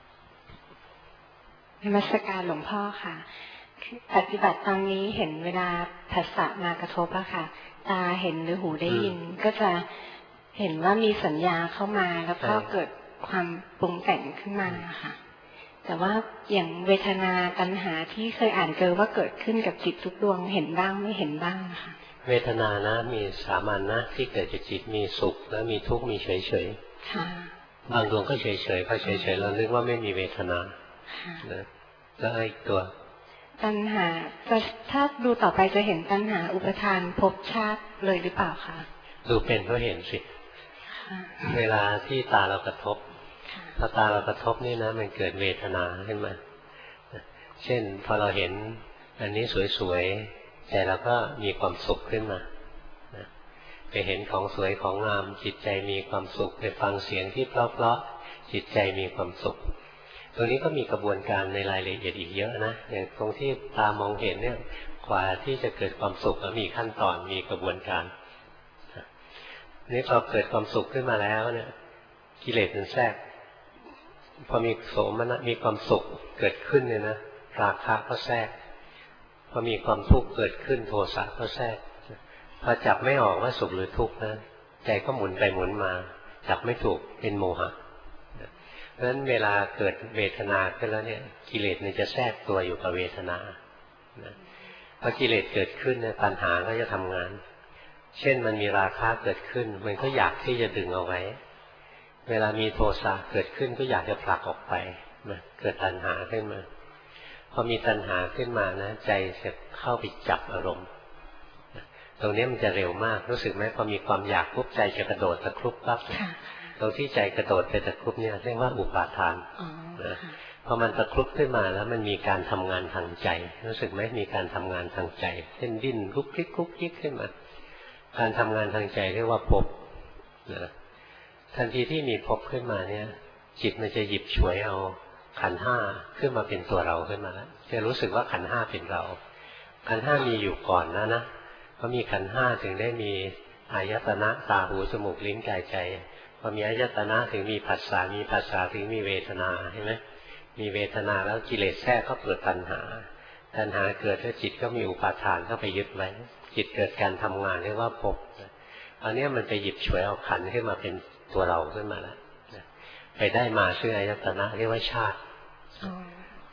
Speaker 2: นมัสการหลวงพ่อค่ะปฏิบัติตอนนี้เห็นเวลาผัสสะมากระทบอะค่ะตาเห็นหรือหูได้ยินก็จะเห็นว่ามีสัญญาเข้ามาแล้วก็เกิดความปรุงแต่งขึ้นมาค่ะแต่ว่าอย่างเวทนาตัณหาที่เคยอ่านเจอว่าเกิดขึ้นกับจิตทุกดวงเห็นบ้างไม่เห็นบ้างค่ะ
Speaker 1: เวทนานะมีสามัญนะที่เกิดจากจิตมีสุขแล้วมีทุกข์มีเฉยเฉยบางดวงก็เฉยเฉยพอเฉยเฉยเรานึกว่าไม่มีเวทนาแล้วไอ้ตัว
Speaker 2: ตัณหาจะถ้าดูต่อไปจะเห็นตัณหาอุปทานภพชาติเลยหรือเปล่าคะ
Speaker 1: ดูเป็นก็เห็นสิเวลาที่ตาเรากระทบพอตาเรากระทบนี่นะมันเกิดเวทนาขึ้นมาเช่นพอเราเห็นอันนี้สวยๆใจเราก็มีความสุขขึ้นมาไปเห็นของสวยของงามจิตใจมีความสุขไปฟังเสียงที่เพราะๆจิตใจมีความสุขตรงนี้ก็มีกระบวนการในรายละเอียดอีกเยอะนะอย่างตรงที่ตามองเห็นเนี่ยกว่าที่จะเกิดความสุขมีขั้นตอนมีกระบวนการนี่พอเกิดความสุขขึ้นมาแล้วเนี่ยกิเลสมันแทรกพอมีโสมนัสมีความสุขเกิดขึ้นเนี่ยนะราคะก็แทรกพอมีความทุกข์เกิดขึ้นโทสะก็แทรกพอจับไม่ออกว่าสุขหรือทุกข์นะใจก็หมุนไปหมุนมาจับไม่ถูกเป็นโมหะเพราะฉะนั้นเวลาเกิดเวทนาขึ้นแล้วเนี่ยกิเลสมันจะแทรกตัวอยู่กับเวทนาพอกิเลสเกิดขึ้นเนี่ยตัณหาก็จะทำงานเช่นมันมีราคะเกิดขึ้นมันก็อยากที่จะดึงเอาไว้เวลามีโทสะเกิดขึ้นก็อยากจะผลักออกไปนะเกิดตัณหาขึ้นมาพอมีตัณหาขึ้นมานะใจจะเข้าไปจับอารมณ์ตรงนี้มันจะเร็วมากรู้สึกไหมพอมีความอยากปุ๊บใจจะกระโดดตะครุบปั๊บตรงที่ใจกระโดดไปตะครุบเนี่ยเรียกว่าอุปาทานนะพอมันตะครุบขึ้นมาแล้วมันมีการทำงานทางใจรู้สึกไหมมีการทำงานทางใจเช่นดิ้นลุกคลิกลุกคลิกขึ้นมาการทำงานทางใจเรียกว่าภพนะทันทีที่มีภพขึ้นมาเนี่ยจิตมันจะหยิบฉวยเอาขันธ์ห้าขึ้นมาเป็นตัวเราขึ้นมาแล้วจะรู้สึกว่าขันธ์ห้าเป็นเราขันธ์ห้ามีอยู่ก่อนนะนะเพราะมีขันธ์ห้าถึงได้มีอายตนะตาหูจมูกลิ้นกายใจพอมีอายตนะถึงมีผัสสะมีผัสสะถึงมีเวทนาเห็นไหมมีเวทนาแล้วกิเลสแทรกก็เกิดตัณหาตัณหาเกิดแล้วจิตก็มีอุปาทานเข้าไปยึดไว้จิตเกิดการทำงานเรียกว่าภพอันนี้มันไปหยิบฉวยเอาขันธ์ขึ้นมาเป็นตัวเราขึ้นมาแล้วไปได้มาชื่ออายตนะเรียกว่าชาติ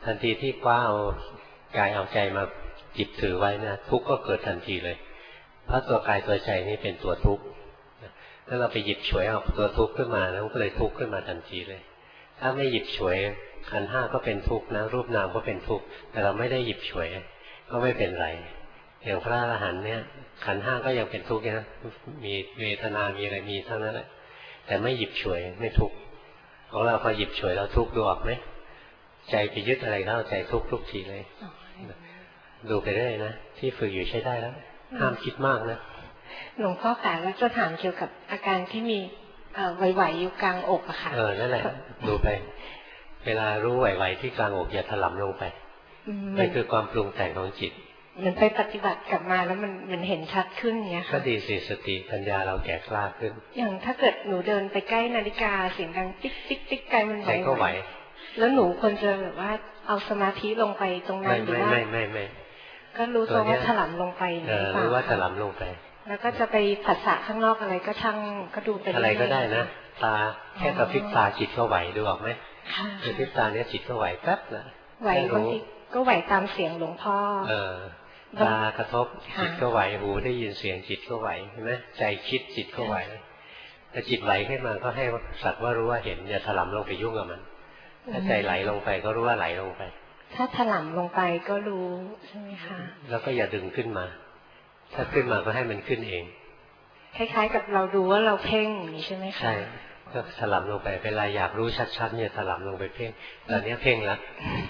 Speaker 1: ทันทีที่คว้าเอากายเอาใจมาจิตถือไว้นะทุกข์ก็เกิดทันทีเลยเพราะตัวกายตัวใจนี่เป็นตัวทุกข์ถ้าเราไปหยิบฉวยเอาตัวทุกข์ขึ้นมาแล้วก็เลยทุกข์ขึ้นมาทันทีเลยถ้าไม่หยิบฉวยขันธ์ห้าก็เป็นทุกข์นะรูปนามก็เป็นทุกข์แต่เราไม่ได้หยิบฉวยก็ไม่เป็นไรอย่างพระอรหันต์เนี่ยขันธ์ห้าก็ยังเป็นทุกข์นะมีเวทนามีอะไรมีเท่านั้นแหละแต่ไม่หยิบฉวยไม่ทุกข์ของเราพอหยิบฉวยเราทุกข์ดูออกไหมใจไปยึดอะไรแล้วใจทุกข์ทุกทีเลยดูไปเรื่อยนะที่ฝึกอยู่ใช้ได้แล้วห้ามคิดมากนะ
Speaker 2: หลวงพ่อค่ะแล้วจะถามเกี่ยวกับอาการที่มีไหวๆอยู่กลางอกอะค่ะ
Speaker 1: เออนั่นแหละดูไปเวลารู้ไหวๆที่กลางอกอย่าถลำลงไปนั่นคือความปรุงแต่งของจิต
Speaker 2: มันไปปฏิบัติกลับมาแล้วมันมันเห็นชัดขึ้นเงี้ยค่ะ
Speaker 1: ก็ดีสิสติปัญญาเราแก่กล้าขึ้น
Speaker 2: อย่างถ้าเกิดหนูเดินไปใกล้นาฬิกาเสียงดังติ๊กติ๊กติ๊กไกลมันไหว
Speaker 1: ก็ไหว
Speaker 2: แล้วหนูควรจะแบบว่าเอาสมาธิลงไปตรงนั้นหรือว่า
Speaker 1: ไม่ไม่ไม่ไม่
Speaker 2: ก็รู้ตัวว่าถลำลงไป
Speaker 1: เออรู้ว่าถลำลงไป
Speaker 2: แล้วก็จะไปผัสสะข้างนอกอะไรก็ช่างก็ดูไป
Speaker 1: อะไรก็ได้นะตาแค่กระพริบตาจิตก็ไหวดูออกไหมกระพริบตาเนี้ยจิตก็ไหวแป๊บนะ
Speaker 2: ไหวบางทีก็ไหวตามเสียงหลวงพ่อ
Speaker 1: เออตากระทบจิตก็ไหวหูได้ยินเสียงจิตก็ไหวเห็นไหมใจคิดจิตก็ไหวแต่จิตไหลขึ้นมาก็ให้สักว่ารู้ว่าเห็นอย่าถลำลงไปยุ่งกับมันถ้าใจไหลลงไปก็รู้ว่าไหลลงไป
Speaker 2: ถ้าถลำลงไปก็รู้ใช่ไหมคะ
Speaker 1: แล้วก็อย่าดึงขึ้นมาถ้าขึ้นมาก็ให้มันขึ้นเอง
Speaker 2: คล้ายๆกับเราดูว่าเราเพ่งอย่างนี้ใช่ไหมคะ
Speaker 1: ใช่ก็ถลำลงไปเวลาอยากรู้ชัดๆเนี่ยถลำลงไปเพ่งตอนนี้เพ่งแล้ว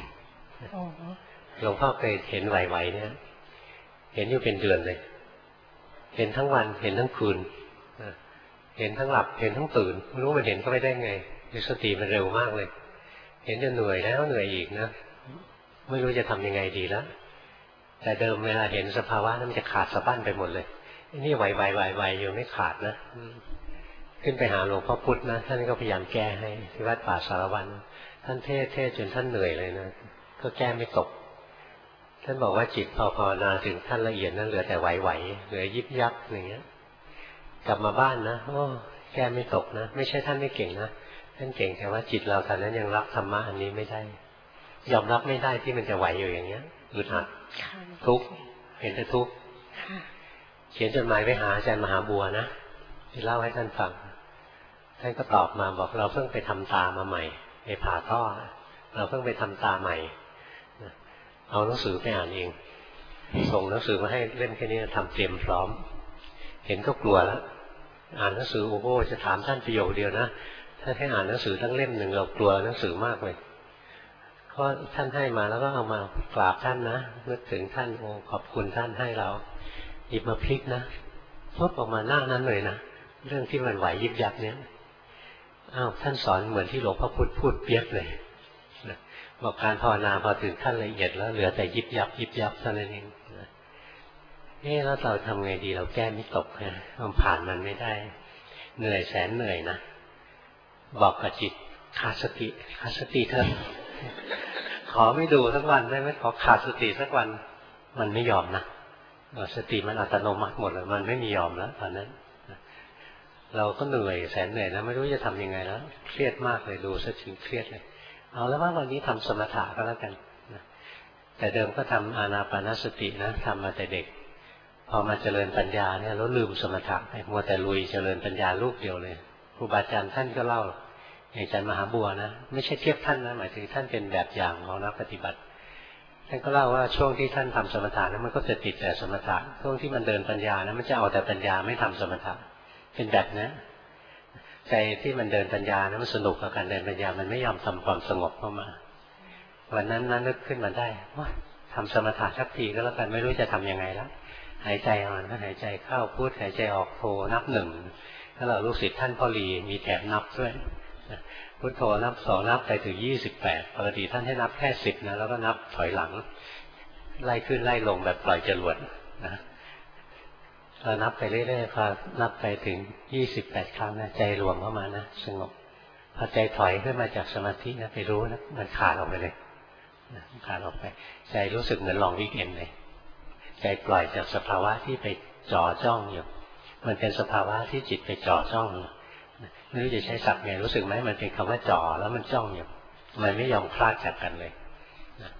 Speaker 1: หลวงพ่อเคยเห็นไหวๆเนี่ยเห็นอยู่เป็นเดือนเลยเห็นทั้งวันเห็นทั้งคืนเห็นทั้งหลับเห็นทั้งตื่นไม่รู้มันเห็นก็ไม่ได้ไงสติมันเร็วมากเลยเห็นจนเหนื่อยแล้วเหนื่อยอีกนะไม่รู้จะทำยังไงดีแล้วแต่เดิมเวลาเห็นสภาวะนั้นมันจะขาดสะบั้นไปหมดเลยนี่ไหวไหวไหวไหวอยู่ไม่ขาดนะขึ้นไปหาหลวงพ่อพุธนะท่านก็พยายามแก้ให้ที่วัดป่าสารวันท่านเทศเทศจนท่านเหนื่อยเลยนะก็แก้ไม่ตกท่านบอกว่าจิตพอภาวนาถึงขั้นละเอียดนั้นเหลือแต่ไหวๆเหลือยิบยับอย่างเงี้ยกลับมาบ้านนะโอ้แก้ไม่ตกนะไม่ใช่ท่านไม่เก่งนะท่านเก่งแต่ว่าจิตเราตอนนั้นยังรับธรรมะอันนี้ไม่ได้ยอมรับไม่ได้ที่มันจะไหวอยู่อย่างเงี้ยอึดอัดทุกข์เห็นแต่ทุกข์เขียนจดหมายไปหาอาจารย์มหาบัวนะที่เล่าให้ท่านฟังท่านก็ตอบมาบอกเราเพิ่งไปทำตามาใหม่ไปผ่าต้อเราเพิ่งไปทำตาใหม่เอาหนังสือไปอ่านเองส่งหนังสือมาให้เล่มแค่นี้ทำเตรียมพร้อมเห็นก็กลัวแล้วอ่านหนังสือโอ้โหจะถามท่านประโยคเดียวนะท่านให้อ่านหนังสือทั้งเล่มหนึ่งเรากลัวหนังสือมากเลยเพราะท่านให้มาแล้วก็เอามากราบท่านนะนึกถึงท่านโอ้ขอบคุณท่านให้เราหยิบมาพลิกนะพบออกมาหน้านั้นเลยนะเรื่องที่มันไหวยิบยับเนี้ยอ้าวท่านสอนเหมือนที่หลวงพ่อพุธพูดเปียกเลยบอกการภาวนาพอถึงขั้นละเอียดแล้วเหลือแต่ยิบยับยิบยับเท่านั้นเองเอ๊ะแล้วเราทำไงดีเราแก้ไม่ตกนะมันผ่านมันไม่ได้เหนื่อยแสนเหนื่อยนะบอกกับจิตขาดสติขาดสติเถอะขอไม่ดูสักวันได้ไหมขอขาดสติสักวันมันไม่ยอมนะสติมันอัตโนมัติหมดเลยมันไม่มียอมแล้วตอนนั้นเราก็เหนื่อยแสนเหนื่อยแล้วไม่รู้จะทำยังไงแล้วเครียดมากเลยดูซะถึงเครียดเลยเอาแล้วว่าวันนี้ทำสมถะก็แล้วกันแต่เดิมก็ทำอานาปานสตินะทำมาแต่เด็กพอมาเจริญปัญญาเนี่ยแล้วลืมสมถะไปมัวแต่ลุยเจริญปัญญาลูกเดียวเลยครูบาอาจารย์ท่านก็เล่าอย่างอาจารย์มหาบัวนะไม่ใช่เทียบท่านนะหมายถึงท่านเป็นแบบอย่างของนักปฏิบัติท่านก็เล่าว่าช่วงที่ท่านทำสมถะนั้นมันก็จะติดแต่สมถะช่วงที่มันเดินปัญญานะมันจะเอาแต่ปัญญาไม่ทำสมถะเป็นแบบนี้ใจที่มันเดินปัญญานะมันสนุกกับการเดินปัญญามันไม่ยอมทำความสงบเข้ามาวันนั้นนั้นนึกขึ้นมาได้ว่าทำสมถะสักทีก็แล้วกันไม่รู้จะทํำยังไงแล้วหายใจอ่อนก็หายใจเข้าพุทหายใจออกโทนับหนึ่งถ้าเราลูกศิษย์ท่านพ่อลีมีแถบนับด้วยพุทโธนับสองนับไปถึงยี่สิบแปดปกติท่านให้นับแค่สิบนะแล้วก็นับถอยหลังไล่ขึ้นไล่ลงแบบปล่อยจรวดนะเรานับไปเรื่อยๆพอนับไปถึงยี่สิบแปดครั้งนะใจรวมเข้ามานะสงบพอใจถอยขึ้นมาจากสมาธินะไปรู้นะมันขาดออกไปเลยขาดออกไปใจรู้สึกเหมือนลองวิกเอนเลยใจปล่อยจากสภาวะที่ไปจ่อจ้องอยู่มันเป็นสภาวะที่จิตไปจ่อจ้องไม่รู้จะใช้ศัพท์ไงรู้สึกไหมมันเป็นคำว่าจ่อแล้วมันจ้องอยู่มันไม่ยอมคลาดจากกันเลย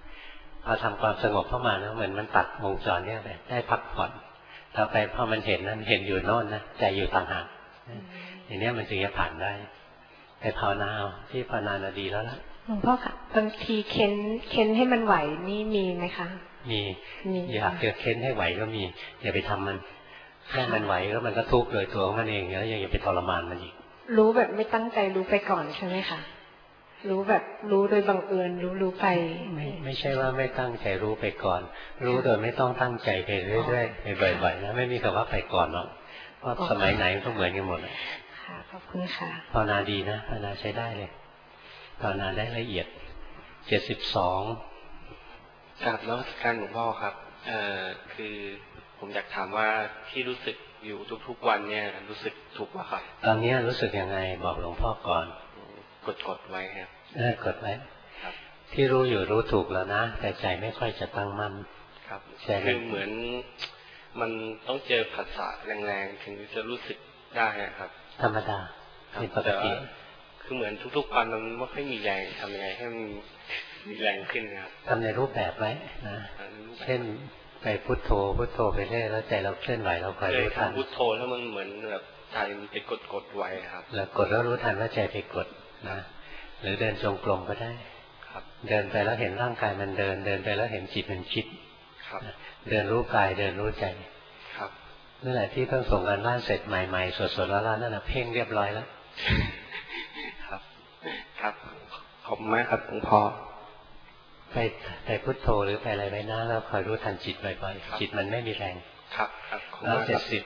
Speaker 1: พอทำความสงบเข้ามานะเหมือนมันตัดวงจรเนี่ยไปได้พักผ่อนต่อไปพอมันเห็นนั้นเห็นอยู่โน่นนะใจอยู่ต่างหากอย่างนี้มันถึงจะผ่านได้ไปภาวนาที่ภาวนานาดีแล้วล่ะ
Speaker 2: หลวงพ่อค่ะบางทีเค้นเค้นให้มันไหวนี่มีไหมคะ
Speaker 1: มีอยากจะเค้นให้ไหวก็มีอย่าไปทำมันแค่มันไหวก็มันก็ทุกข์โดยตัวของมันเองแล้วยังอย่าไปทรมานมันอีก
Speaker 2: รู้แบบไม่ตั้งใจรู้ไปก่อนใช่ไหมคะรู้แบบรู้โดยบังเอิญรู้รู้ไป
Speaker 1: ไม่ไม่ใช่ว่าไม่ตั้งใจรู้ไปก่อนรู้โดยไม่ต้องตั้งใจไปเรื่อยๆไปบ่อยๆนะไม่มีคำว่าไปก่อนหรอกเพราะสมัยไหนก็เหมือนกันหมด
Speaker 2: ค่ะขอบคุณค่ะ
Speaker 1: ภาวนาดีนะภาวนาใช้ได้เลยภาวนาได้ละเอียดเจ็ดสิบสอง
Speaker 8: กราบนมัสการหลวงพ่อครับเอ่อคือผมอยากถามว่าที่รู้สึกอยู่ทุกๆวันเนี่ยรู้สึกถูกป่ะครับ
Speaker 1: ตอนนี้รู้สึกยังไงบอกหลวงพ่อก่อน
Speaker 8: กดกดไว้ครับ
Speaker 1: เออกดไว้ครับที่รู้อยู่รู้ถูกแล้วนะแต่ใจไม่ค่อยจะตั้งมั่น
Speaker 8: ครับคือเหมือนมันต้องเจอผัสสะแรงๆถึงจะรู้สึกได้ครับ
Speaker 1: ธรรมดาเป็นปกติ
Speaker 8: คือเหมือนทุกๆวันมันไม่ค่อยมีแรงทำยังไงให้มันมีแรงขึ้นครับ
Speaker 1: ทำในรูปแบบไว้นะเช่นไปพุทโธพุทโธไปเรื่อยแล้วใจเราเคลื่อนไหวเราคอยรู้ทัน
Speaker 8: พุทโธแล้วมันเหมือนแบบใจมันไปกดกดไว้ครับ
Speaker 1: แล้วกดแล้วรู้ทันว่าใจไปกดนะหรือเดินจงกรมก็ได้
Speaker 8: ครับ
Speaker 1: เดินไปแล้วเห็นร่างกายมันเดินเดินไปแล้วเห็นจิตมันคิด
Speaker 8: ครับ
Speaker 1: เดินรู้กายเดินรู้ใจ
Speaker 8: ครับ
Speaker 1: นั่นแหละที่เพิ่งส่งงานบ้านเสร็จใหม่ๆสดๆร้อนๆนั่นแหละเพ่งเรียบร้อยแล้ว
Speaker 8: ครับครับขอบคุณมากครับหลวงพ่อ
Speaker 1: ไปไปพุทโธหรือไปอะไรไว้นะแล้วคอยรู้ทันจิตบ่อยๆจิตมันไม่มีแรง
Speaker 8: ครับครับ
Speaker 1: แล้วเจ็ดสิบ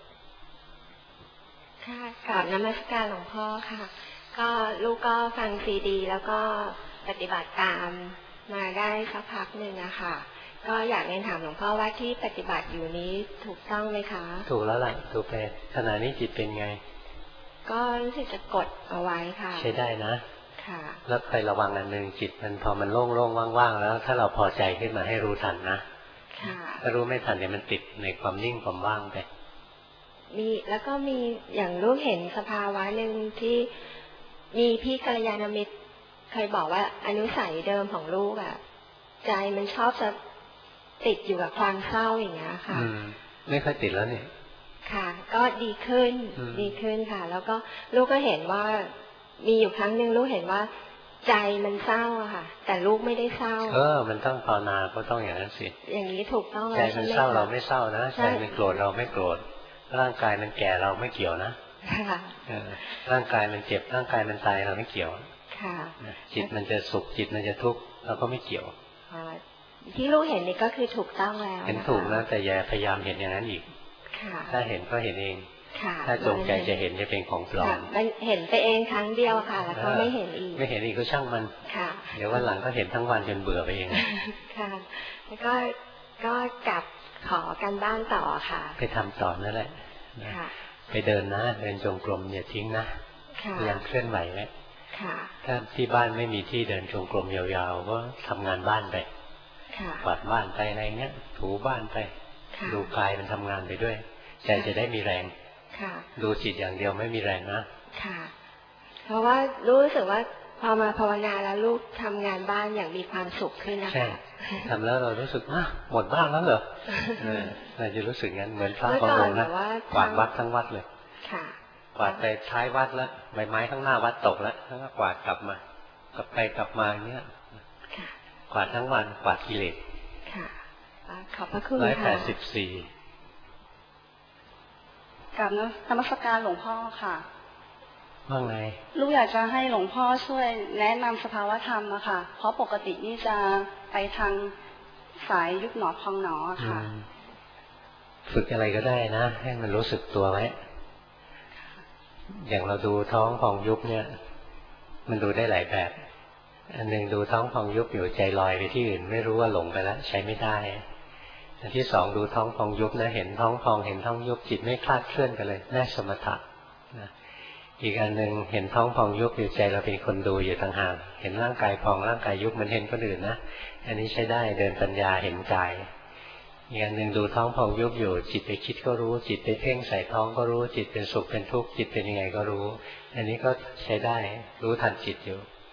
Speaker 7: ค่ะกราบนมัสการหลวงพ่อค่ะก็ลูกก็ฟังซีดีแล้วก็ปฏิบัติตามมาได้สักพักหนึ่งอะค่ะก็อยากเรียนถามหลวงพ่อว่าที่ปฏิบัติอยู่นี้ถูกต้องไหมคะ
Speaker 1: ถูกแล้วแหละถูกไปขณะนี้จิตเป็นไง
Speaker 7: ก็รู้สึกจะกดเอาไว้ค่ะ
Speaker 1: ใช้ได้นะ
Speaker 7: ค่ะ
Speaker 1: แล้วไประวังอันหนึ่งจิตมันพอมันโล่งๆว่างๆแล้วถ้าเราพอใจขึ้นมาให้รู้ทันนะ
Speaker 7: ค่ะ
Speaker 1: ถ้ารู้ไม่ทันเนี่ยมันติดในความนิ่งความว่างไป
Speaker 7: มีแล้วก็มีอย่างลูกเห็นสภาวะหนึ่งที่มีพี่กัลยาณมิตรเคยบอกว่าอนุสัยเดิมของลูกอะใจมันชอบจะติดอยู่กับความเศร้าอย่างเงี้ยค่ะ
Speaker 1: ไม่ค่อยติดแล้วเนี่ย
Speaker 7: ค่ะก็ดีขึ้นดีขึ้นค่ะแล้วก็ลูกก็เห็นว่ามีอยู่ครั้งหนึ่งลูกเห็นว่าใจมันเศร้าอะค่ะแต่ลูกไม่ได้เศร้า
Speaker 1: เออมันต้องภาวนาก็ต้องอย่างนั้นสิ
Speaker 7: อย่างนี้ถูกต้อง
Speaker 1: ใจมันเศร้าเราไม่เศร้านะใจมันโกรธเราไม่โกรธร่างกายมันแก่เราไม่เกี่ยวนะร่างกายมันเจ็บร่างกายมันตายเราไม่เกี่ยว
Speaker 7: ค่ะ
Speaker 1: จิตมันจะสุขจิตมันจะทุกข์เราก็ไม่เกี่ยว
Speaker 7: ที่ลูกเห็นนี่ก็คือถูกต้องแล้ว
Speaker 1: เห็นถูกนะแต่อย่าพยายามเห็นอย่างนั้นอีกถ้าเห็นก็เห็นเองถ้าจงใจจะเห็นจะเป็นของปลอม
Speaker 7: มันเห็นไปเองครั้งเดียวค่ะแล้วก็ไม่เห็นอีก
Speaker 1: ไม่เห็นอีกก็ช่างมันเดี๋ยววันหลังก็เห็นทั้งวันจนเบื่อไปเอง
Speaker 7: ค่ะแล้วก็ก็กลับขอกันบ้านต่อค่ะ
Speaker 1: ไปทำต่อนั่นแหละไปเดินนะเดินจงกรมอย่าทิ้งนะพยายามเคลื่อนไหวไว้ถ้าที่บ้านไม่มีที่เดินจงกรมยาวๆก็ทำงานบ้านไปกวาดบ้านไปอะไรเงี้ยถูบ้านไปดูกายมันทำงานไปด้วยใจจะได้มีแรงดูจิตอย่างเดียวไม่มีแรงนะ
Speaker 7: ค่ะเพราะว่ารู้สึกว่าพอมาภาวนาแล้วลูกทำงานบ้านอย่างมีความสุขขึ้นนะคะ
Speaker 1: ใช่ทำแล้วเรารู้สึกว่าหมดบ้านแล้วเหรอเราจะรู้สึกงั้นเหมือนพระของเรานะกวาดวัดทั้งวัดเลยกวาดไปท้ายวัดแล้วใบไม้ข้างหน้าวัดตกแล้วแล้วก็กวาดกลับมากลับไปกลับมาเนี้ยกวาดทั้งวันกวาดกิเลส
Speaker 7: ค่ะขอบพระคุณค่ะ
Speaker 1: ร้อยแปดสิบสี่
Speaker 5: กับนมัสการหลวงพ่อค่ะ
Speaker 1: ว่าไง
Speaker 5: ลูกอยากจะให้หลวงพ่อช่วยแนะนำสภาวธรรมอะค่ะเพราะปกตินี่จะไปทางสายยุบหนอพองหนอค่ะ
Speaker 1: ฝึกอะไรก็ได้นะให้มันรู้สึกตัวไว้อย่างเราดูท้องพองยุบเนี่ยมันดูได้หลายแบบอันหนึ่งดูท้องพองยุบอยู่ใจลอยไปที่อื่นไม่รู้ว่าหลงไปแล้วใช้ไม่ได้อันที่สองดูท้องพองยุบนะเห็นท้องพองเห็นท้องยุบจิตไม่คลาดเคลื่อนกันเลยน่าสมถะนะอีกอันหนึ่งเห็นท้องพองยุบอยู่ใจเราเป็นคนดูอยู่ต่างหากเห็นร่างกายพองร่างกายยุบมันเห็นคนอื่นนะอันนี้ใช้ได้เดินปัญญาเห็นกายอีกอันหนึ่งดูท้องพองยุบอยู่จิตไปคิดก็รู้จิตไปเพ่งใส่ท้องก็รู้จิตเป็นสุขเป็นทุกข์จิตเป็นยังไงก็รู้อันนี้ก็ใช้ได้รู้ทันจิตอยู่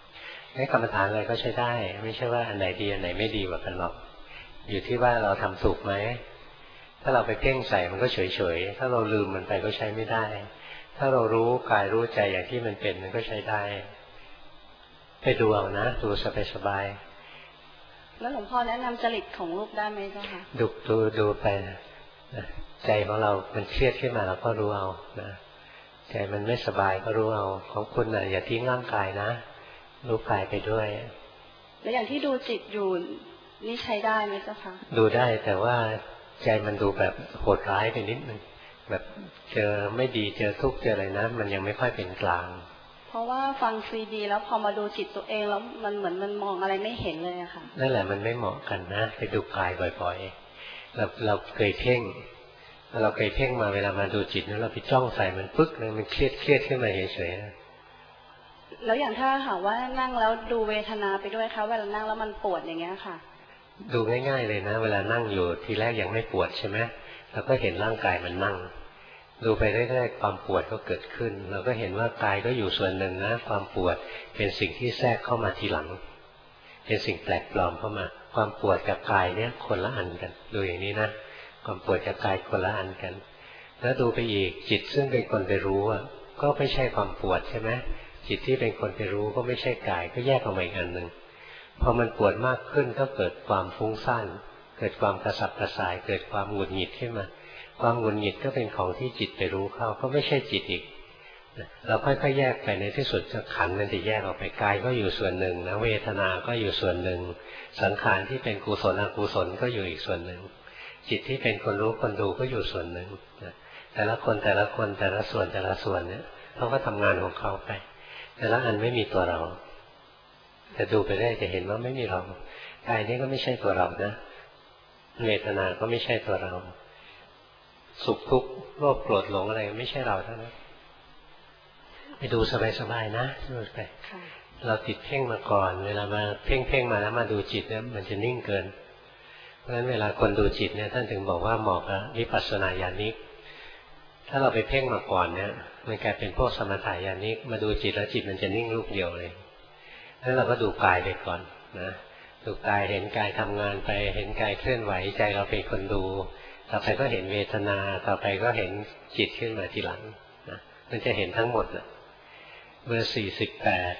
Speaker 1: ให้กรรมฐานอะไรก็ใช้ได้ไม่ใช่ว่าอันไหนดีอันไหนไม่ดีกว่ากันหรอกอยู่ที่ว่าเราทำถูกไหมถ้าเราไปเพ่งใส่มันก็เฉยๆถ้าเราลืมมันไปก็ใช้ไม่ได้ถ้าเรารู้กายรู้ใจอย่างที่มันเป็นมันก็ใช้ได้ไปดูเอานะดูสบายๆ
Speaker 5: แล้วหลวงพ่อแนะนำจริตของลูกได้ไหมเจ้าค่ะ
Speaker 1: ดูดูดูไปใจของเรามันเครียดขึ้นมาเราก็รู้เอานะใจมันไม่สบายก็รู้เอาของคุณน่ะอย่าทิ้งร่างกายนะรู้กายไปด้วย
Speaker 5: แล้วอย่างที่ดูจิตอยู่นี่ใช้ได้ไหมเจ้าคะ
Speaker 1: ดูได้แต่ว่าใจมันดูแบบโหดร้ายไปนิดนึงแบบเจอไม่ดีเจอทุกข์เจออะไรนะมันยังไม่ค่อยเป็นกลาง
Speaker 5: เพราะว่าฟังซีดีแล้วพอมาดูจิตตัวเองแล้วมันเหมือนมันมองอะไรไม่เห็นเลยอะค่ะ
Speaker 1: นั่นแหละมันไม่เหมาะกันนะไปดูกายบ่อยๆเราเราเคยเพ่งเราเคยเพ่งมาเวลามาดูจิตนั้นเราไปจ้องใส่มันปึ๊กเลยมันเครียดเครียดขึ้นมาเฉย
Speaker 5: ๆแล้วอย่างถ้าหากว่านั่งแล้วดูเวทนาไปด้วยคะเวลานั่งแล้วมันปวดอย่างเงี้ยค่ะ
Speaker 1: ดูง่ายๆเลยนะเวลานั่งอยู่ทีแรกยังไม่ปวดใช่ไหมเราก็เห็นร่างกายมันนั่งดูไปเรื่อยๆความปวดก็เกิดขึ้นเราก็เห็นว่ากายก็อยู่ส่วนหนึ่งนะความปวดเป็นสิ่งที่แทรกเข้ามาทีหลังเป็นสิ่งแปลกปลอมเข้ามาความปวดกับกายเนี่ยคนละอันกันดูอย่างนี้นะความปวดกับกายคนละอันกันแล้วดูไปอีกจิตซึ่งเป็นคนไปรู้อ่ะก็ไม่ใช่ความปวดใช่ไหมจิตที่เป็นคนไปรู้ก็ไม่ใช่กายก็แยกออกมาอีกอันหนึ่งพอมันปวดมากขึ้นก็เกิดความฟุ้งซ่านเกิดความกระสับกระส่ายเกิดความหงุดหงิดขึ้นมาความหงุดหงิดก็เป็นของที่จิตไปรู้เข้าก็ไม่ใช่จิตอีกเราค่อยๆแยกไปในที่สุดจะขันมันจะแยกออกไปกายก็อยู่ส่วนหนึ่งนะเวทนาก็อยู่ส่วนหนึ่งสังขารที่เป็นกุศลอกุศลก็อยู่อีกส่วนหนึ่งจิตที่เป็นคนรู้คนดูก็อยู่ส่วนหนึ่งแต่ละคนแต่ละคนแต่ละส่วนแต่ละส่วนเนี่ยเขาก็ทำงานของเขาไปแต่ละอันไม่มีตัวเราแต่ดูไปได้จะเห็นว่าไม่มีเรากายนี้ก็ไม่ใช่ตัวเรานะเวทนาก็ไม่ใช่ตัวเราสุขทุกข์โลภโกรธหลงอะไรไม่ใช่เราเท่านั้นไปดูสบายๆนะดูไปเราติดเพ่งมาก่อนเวลามาเพ่งเพ่งมาแล้วมาดูจิตเนี่ยมันจะนิ่งเกินเพราะฉะนั้นเวลาคนดูจิตเนี่ยท่านถึงบอกว่าเหมาะกับวิปัสสนาญาณิกถ้าเราไปเพ่งมาก่อนเนี่ยมันกลายเป็นพวกสมถะญาณิกมาดูจิตแล้วจิตมันจะนิ่งลูกเดียวเลยแล้วเราก็ดูกายไปก่อนนะดูกายเห็นกายทำงานไปเห็นกายเคลื่อนไหวใจเราเป็นคนดูต่อไปก็เห็นเวทนาต่อไปก็เห็นจิตขึ้นมาทีหลังนะมันจะเห็นทั้งหมดนะเบอร์สี่สิบแปด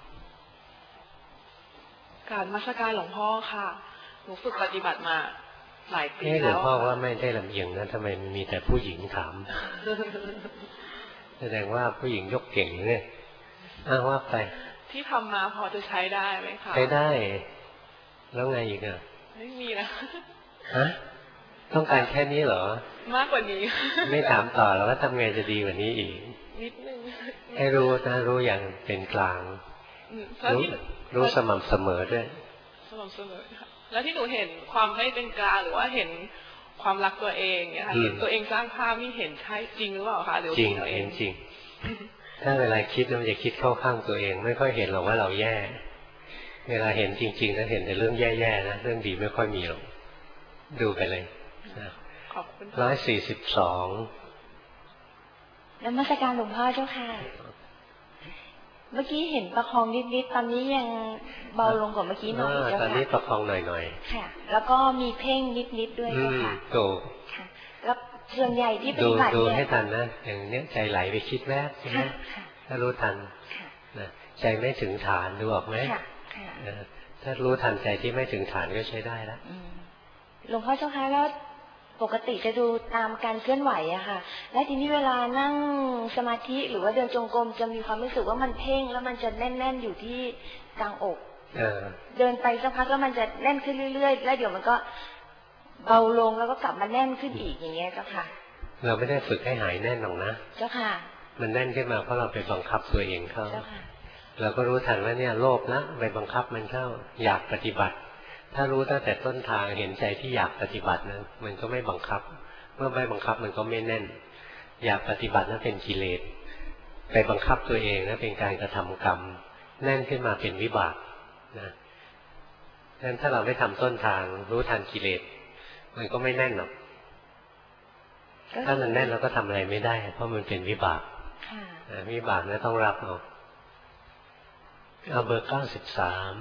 Speaker 9: การมัสการหลวงพ่อค่ะหนูฝึกปฏิบัติมาหลายปีแล้ว
Speaker 1: หลวงพ่อว่าไม่ได้ลำเอียงนะทำไมมีแต่ผู้หญิงถามแสดงว่าผู้หญิงยกเก่งเนี่ยอ้างว่าไป
Speaker 9: ที่ทำมาพอจะใช้ได้ไหมคะ
Speaker 1: ใช้ได้แล้วไงอีกอ่ะ
Speaker 9: ไม่มีนะ
Speaker 1: ฮะต้องการแค่นี้เหรอ
Speaker 9: มากกว่านี้
Speaker 1: ไม่ถามต่อแล้วว่าทำไงจะดีกว่านี้อีก
Speaker 9: นิดนึง
Speaker 1: ให้รู้นะรู้อย่างเป็นกลางรู้รู้สม่ำเสมอด้วย
Speaker 9: สม่ำเสมอค่ะแล้วที่หนูเห็นความไม่เป็นกลางหรือว่าเห็นความรักตัวเองเนี่ยค่ะเห็นตัวเองสร้างภาพนี่เห็นใช่จริงหรือเปล่าคะหรือ
Speaker 1: จริงเห็นจริงถ้าเวลาคิดมันจะคิดเข้าข้างตัวเองไม่ค่อยเห็นหรอกว่าเราแย่เวลาเห็นจริงๆแล้วเห็นแต่เรื่องแย่ๆนะเรื่องดีไม่ค่อยมีหรอกดูไปเลย
Speaker 9: ขอบคุณ
Speaker 1: ร้อยสี่สิบสอง
Speaker 7: นมัสการหลวงพ่อเจ้าค่ะเมื่อกี้เห็นประคองนิดๆตอนนี้ยังเบาลงกว่าเมื่อกี้หน่อยเจ้าค่ะ
Speaker 1: ตอนนี้ประคองหน่อย
Speaker 7: ๆค่ะแล้วก็มีเพ่งนิดๆด้วยเจ้าค่ะ
Speaker 1: โต
Speaker 7: ค่ะแล้วส่วนใหญ่ที่ปฏิบัติ
Speaker 1: ดูให้ทันนะอย่างเนี้ยใจไหลไปคิดแวบใช่ไหมถ้ารู้ทันนะใจไม่ถึงฐานดูออกไหมถ้ารู้ทันใจที่ไม่ถึงฐานก็ใช้ได้แล้ว
Speaker 7: หลวงพ่อเจ้าค่ะแล้วปกติจะดูตามการเคลื่อนไหวอะค่ะและทีนี้เวลานั่งสมาธิหรือว่าเดินจงกรมจะมีความรู้สึกว่ามันเพ่งแล้วมันจะแน่นๆอยู่ที่กลางอกเดินไปสักพักแล้วมันจะแน่นขึ้นเรื่อยๆแล้วเดี๋ยวมันก็เบาลงแล้วก็กลับมาแน่นขึ้นอีกอย่างเงี้ยเจ้าค่ะ
Speaker 1: เราไม่ได้ฝึกให้หายแน่นหรอกนะ
Speaker 7: เจ้าค่ะ
Speaker 1: มันแน่นขึ้นมาเพราะเราไปบังคับตัวเองเข้าเจ้าค่ะเราก็รู้ทันว่าเนี่ยโลภนะไปบังคับมันเข้าอยากปฏิบัติถ้ารู้ตั้งแต่ต้นทางเห็นใจที่อยากปฏิบัตินะมันก็ไม่บังคับเมื่อไม่บังคับมันก็ไม่แน่นอยากปฏิบัตินั้นเป็นกิเลสไปบังคับตัวเองนะเป็นการกระทำกรรมแน่นขึ้นมาเป็นวิบากนะดังนั้นถ้าเราไม่ทำต้นทางรู้ทันกิเลสมันก็ไม่แน่นหรอกถ้ามันแน่นเราก็ทำอะไรไม่ได้เพราะมันเป็นวิบากวิบากนั้นต้องรับเอาเอาเบอร์เก้าสิบสาม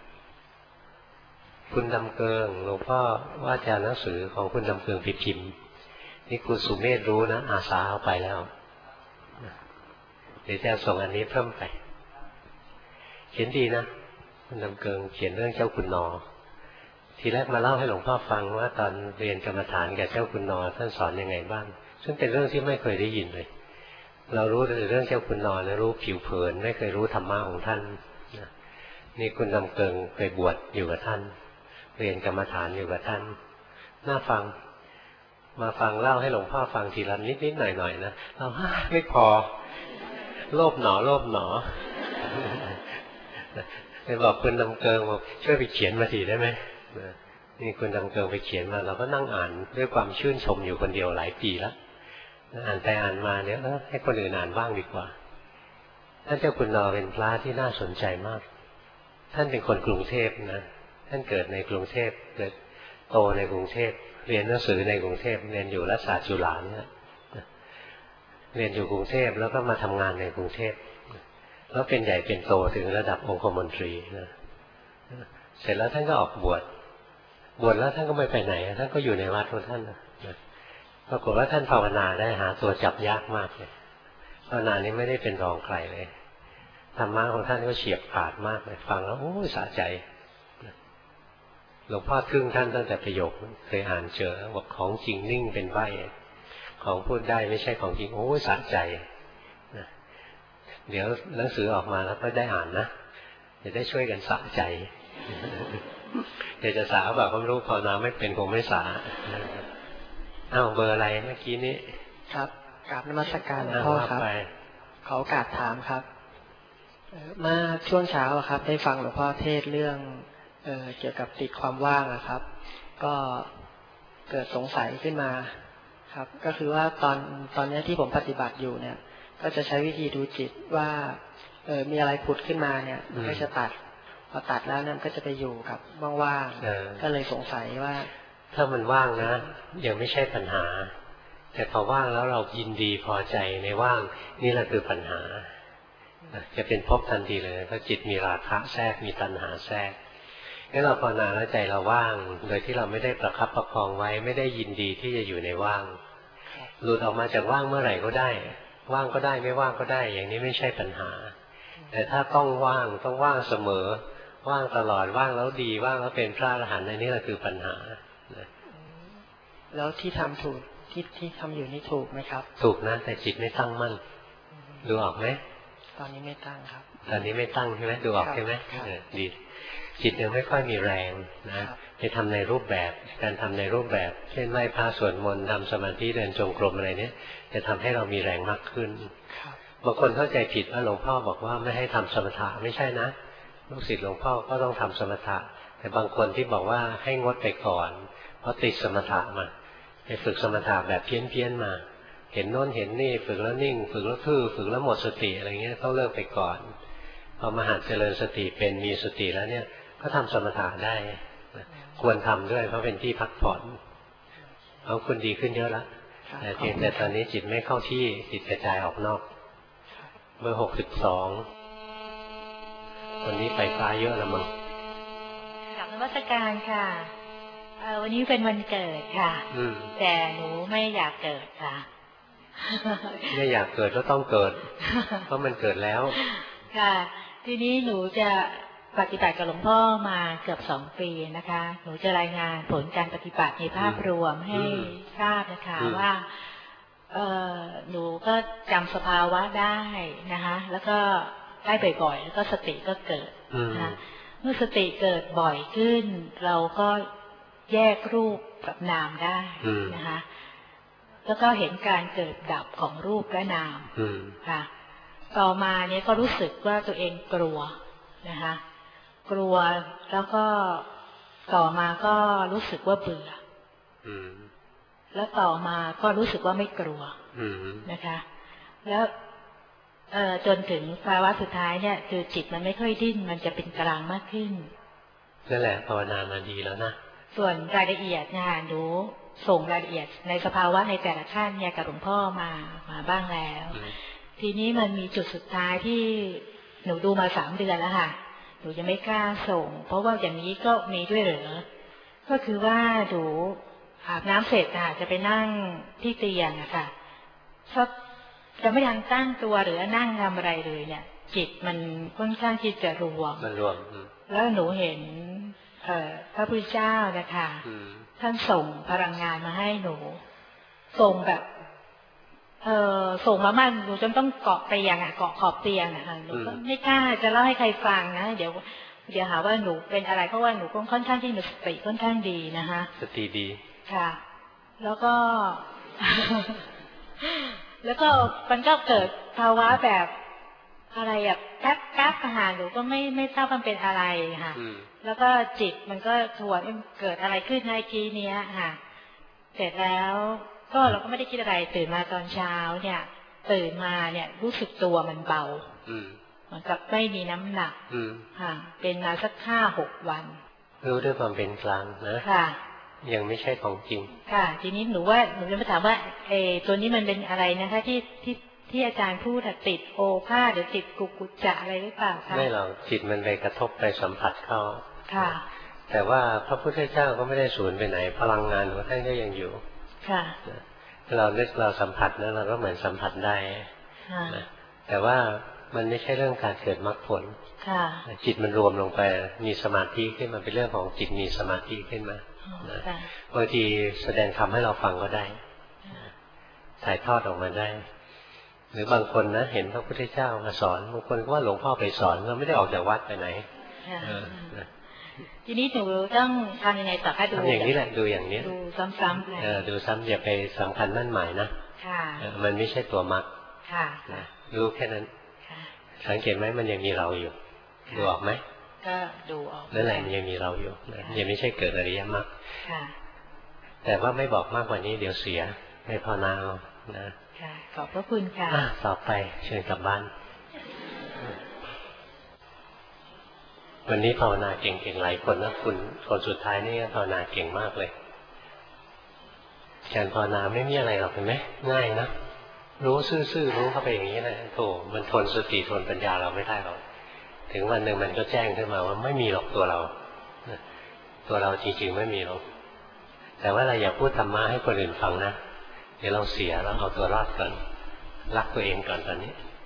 Speaker 1: คุณดำเกิงหลวงพ่อว่าจะหนังสือของคุณดำเกิงพิมพ์นี่คุณสุเมธรู้นะอาสาเอาไปแล้วเดี๋ยวจะส่งอันนี้เพิ่มไปเขียนดีนะคุณดำเกิงเขียนเรื่องเจ้าคุณนอทีแรกมาเล่าให้หลวงพ่อฟังว่าตอนเรียนกรรมฐานกับเจ้าคุณนอท่านสอนยังไงบ้างซึ่งเป็นเรื่องที่ไม่เคยได้ยินเลยเรารู้แต่เรื่องเจ้าคุณนอนะรู้ผิวเผินไม่เคยรู้ธรรมะของท่านนี่คุณดำเกิงเคยบวชอยู่กับท่านเรียนกรรมฐานอยู่กับท่านน่าฟังมาฟังเล่าให้หลวงพ่อฟังทีละนิดนิดหน่อยหน่อยนะเราไม่พอโลภหนอโลภหนอไปบอกคุณดำเกิงบอกช่วยไปเขียนมาทีได้ไหมนี่คุณดำเกิงไปเขียนมาเราก็นั่งอ่านด้วยความชื่นชมอยู่คนเดียวหลายปีแล้วอ่านไปอ่านมาเนี่ยให้คนอื่นอ่านบ้างดีกว่าท่านเจ้าคุณนอเป็นพระที่น่าสนใจมากท่านเป็นคนกรุงเทพนะท่านเกิดในกรุงเทพเกิดโตในกรุงเทพเรียนหนังสือในกรุงเทพเรียนอยู่รัฐศาสตร์จุฬาเนี่ยเรียนอยู่กรุงเทพแล้วก็มาทำงานในกรุงเทพแล้วเป็นใหญ่เป็นโตถึงระดับองคมนตรีนะเสร็จแล้วท่านก็ออกบวชบวชแล้วท่านก็ไม่ไปไหนท่านก็อยู่ในวัดของท่านนะปรากฏว่าท่านภาวนาได้หาตัวจับยากมากเลยภาวนานี้ไม่ได้เป็นรองใครเลยธรรมะของท่านก็เฉียบขาดมากเลยฟังแล้วโอ้สะใจหลวงพ่อทึ่งท่านตั้งแต่ประโยคเคยอ่านเจอบอกของจริงนิ่งเป็นใบของพูดได้ไม่ใช่ของจริงโอ้สะใจเดี๋ยวหนังสือออกมาแล้วก็ได้อ่านนะจะได้ช่วยกันสะใจเดี๋ยวจะสาแบบความรู้ภาวนาไม่เป็นคงไม่สาอ้าวเบอร์อะไรเมื่อกี้นี้
Speaker 10: ครับกราบนมัสการหลวงพ่อครับขอโอกาสถามครับเมื่อช่วงเช้าครับได้ฟังหลวงพ่อเทศเรื่องเอ่อเกี่ยวกับติดความว่างนะครับ ก็เกิดสงสัยขึ้นมาครับก็คือว่าตอนตอนนี้ที่ผมปฏิบัติอยู่เนี่ยก็จะใช้วิธีดูจิตว่าเออมีอะไรผุดขึ้นมาเนี่ยก็จะตัดพอตัดแล้วนั่นก็จะไปอยู่กับว่างๆก็เลยสงสัยว่า
Speaker 1: ถ้ามันว่างนะยังไม่ใช่ปัญหาแต่พอว่างแล้วเรายินดีพอใจในว่างนี่แหละคือปัญหาจะเป็นภพทันทีเลยเพราะจิตมีราคะแทรกมีตัณหาแทรกงั้นเราภาวนาแล้วใจเราว่างโดยที่เราไม่ได้ประคับประคองไว้ไม่ได้ยินดีที่จะอยู่ในว่างหลุดออกมาจากว่างเมื่อไหร่ก็ได้ว่างก็ได้ไม่ว่างก็ได้อย่างนี้ไม่ใช่ปัญหาแต่ถ้าต้องว่างต้องว่างเสมอว่างตลอดว่างแล้วดีว่างแล้วเป็นพระอรหันต์ในนี้แหละคือปัญหา
Speaker 10: แล้วที่ทำถูกที่ที่ทำอยู่นี่ถูกไหมครับ
Speaker 1: ถูกนะแต่จิตไม่ตั้งมั่นดูออกไหม
Speaker 10: ตอนนี้ไม่ตั้งครับ
Speaker 1: ตอนนี้ไม่ตั้งใช่ไหมดูออกใช่ไหมดีจิตยังไม่ค่อยมีแรงนะไปทำในรูปแบบการทำในรูปแบบเช่นไหว้พระสวดมนต์ทำสมาธิเดินจงกรมอะไรเนี้ยจะทำให้เรามีแรงมากขึ้นบางคนเข้าใจผิดว่าหลวงพ่อบอกว่าไม่ให้ทำสมถะไม่ใช่นะลูกศิษย์หลวงพ่อก็ต้องทำสมถะแต่บางคนที่บอกว่าให้งดไปก่อนเพราะติดสมถะมาไปฝึกสมถะแบบเพี้ยนเพี้ยนมาเห็นโน้นเห็นนี่ฝึกแล้วนิ่งฝึกแล้วทื่อฝึกแล้วหมดสติอะไรเงี้ยต้องเลิกไปก่อนพอมาหัดเจริญสติเป็นมีสติแล้วเนี่ยก็ทำสมถะได้ควรทำด้วยเพราะเป็นที่พักผ่อนเอาคุณดีขึ้นเยอะแล้วแต่เพียงแต่ตอนนี้จิตไม่เข้าที่จิตกระจายออกนอกเบอร์หกสิบสองวันนี้ไปฟ้าเยอะแล้วมั้ง
Speaker 11: กลับนมัสการค่ะวันนี้เป็นวันเกิดค่ะแต่หนูไม่อยากเกิดค่ะ
Speaker 1: ไม่อยากเกิดก็ต้องเกิดเพราะมันเกิดแล้ว
Speaker 11: ค่ะทีนี้หนูจะปฏิบัติกับหลวงพ่อมาเกือบสองปีนะคะหนูจะรายงานผลการปฏิบัติในภาพรวมให้ทราบนะคะว่าเออหนูก็จำสภาวะได้นะคะแล้วก็ได้บ่อยๆแล้วก็สติก็เกิดนะเมื่อสติเกิดบ่อยขึ้นเราก็แยกรูปกับนามได้นะคะแล้วก็เห็นการเกิดดับของรูปและนามค่ะต่อมาเนี้ยก็รู้สึกว่าตัวเองกลัวนะคะกลัวแล้วก็ต่อมาก็รู้สึกว่าเบื่อแล้วต่อมาก็รู้สึกว่าไม่กลัวนะคะแล้วเอ่อจนถึงภาวะสุดท้ายเนี่ยคือจิตมันไม่ค่อยดิ้นมันจะเป็นกลางมากขึ้น
Speaker 1: นั่นแหละภาวนามาดีแล้วนะ
Speaker 11: ส่วนรายละเอียดนะคะหนูส่งรายละเอียดในสภาวะในแต่ละขั้นเนี่ยกับหลวงพ่อมามาบ้างแล้วทีนี้มันมีจุดสุดท้ายที่หนูดูมาสามเดือนแล้วค่ะหนูยังไม่กล้าส่งเพราะว่าอย่างนี้ก็มีด้วยเหรอก็คือว่าหนูอาบน้ำเสร็จค่ะจะไปนั่งที่เตียงอะค่ะชอบจะไม่ทันตั้งตัวหรือนั่งทำอะไรเลยเนี่ยจิตมันค่อนข้างที่จะรวม
Speaker 1: มันรวม
Speaker 11: แล้วหนูเห็นเอ่อพระพุทธเจ้านะคะท่านส่งพลังงานมาให้หนูส่งแบบเออส่งมามันหนูจนต้องเกาะเตียงอ่ะเกาะขอบเตียงอ่ะหนูก็ไม่กล้าจะเล่าให้ใครฟังนะเดี๋ยวเดี๋ยวหาว่าหนูเป็นอะไรเพราะว่าหนูก็ค่อนข้างที่หนูสติค่อนข้างดีนะคะ
Speaker 1: สติดี
Speaker 11: ค่ะแล้วก็ แล้วก็มันก็เกิดภาวะแบบอะไรแบบแป๊บแป๊บอาหารหนูก็ไม่ไม่ทราบมันเป็นอะไรค่ะแล้วก็จิตมันก็ถวนเกิดอะไรขึ้นในทีเนี้ยค่ะเสร็จแล้วก็เราก็ไม่ได้คิดอะไรตื่นมาตอนเช้าเนี่ยตื่นมาเนี่ยรู้สึกตัวมันเบาเหมือนกับไม่มีน้ำหนักค่ะเป็นมาสักห้าหกวัน
Speaker 1: รู้ด้วยความเป็นกลางนะ
Speaker 11: ค่ะ
Speaker 1: ยังไม่ใช่ของจริง
Speaker 11: ค่ะทีนี้หนูว่าหนูจะมาถามว่าเอตัวนี้มันเป็นอะไรนะคะที่ที่ที่อาจารย์พูดติดโอภาษหรือติดกุกุจจะอะไรหรือเปล่าคะ
Speaker 1: ไม่หรอกจิตมันไปกระทบไปสัมผัสเข้า
Speaker 11: ค่ะ
Speaker 1: แต่ว่าพระพุทธเจ้าก็ไม่ได้สูญไปไหนพลังงานของท่านก็ยังอยู่
Speaker 11: ค่ะ
Speaker 1: เราเลือกเราสัมผัสนะเราก็เหมือนสัมผัสได้นะแต่ว่ามันไม่ใช่เรื่องการเกิดมรรคผลจิตมันรวมลงไปมีสมาธิขึ้นมาเป็นเรื่องของจิตมีสมาธิขึ้นมาบางทีแสดงธรรมให้เราฟังก็ได้ถ่ายทอดออกมาได้หรือบางคนนะเห็นพระพุทธเจ้ามาสอนบางคนก็ว่าหลวงพ่อไปสอนเราไม่ได้ออกจากวัดไปไหน
Speaker 11: ทีนี้หนูต้องทำยังไงต่อคะดู
Speaker 1: อย่างนี้แหละดูอย่างนี้
Speaker 11: ดูซ้ำๆเลย
Speaker 1: ดูซ้ำอย่าไปสำคัญมั่นหมายนะมันไม่ใช่ตัวมรรครู้แค่นั้นสังเกตไหมมันยังมีเราอยู่ดูออกไหม
Speaker 11: ก็ดูออก
Speaker 1: นั่นแหละมันยังมีเราอยู่ยังไม่ใช่เกิดอริยมรรคแต่ว่าไม่บอกมากกว่านี้เดี๋ยวเสียไม่พอนาเอานะ
Speaker 11: ขอบพระคุณค่ะ
Speaker 1: ต่อไปเชิญกลับบ้านวันนี้ภาวนาเก่งๆหลายคนนะคุณคนสุดท้ายนี่ภาวนาเก่งมากเลยการภาวนาไม่มีอะไรหรอกเห็นไหมง่ายนะรู้ซื่อๆรู้เข้าไปอย่างนี้นะโธ่มันทนสติทนปัญญาเราไม่ได้หรอกถึงวันหนึ่งมันก็แจ้งขึ้นมาว่าไม่มีหรอกตัวเราตัวเราจริงๆไม่มีหรอกแต่ว่าเราอย่าพูดธรรมะให้คนอื่นฟังนะเดี๋ยวเราเสียเราเอาตัวรอดก่อนรักตัวเองก่อนตอนนี้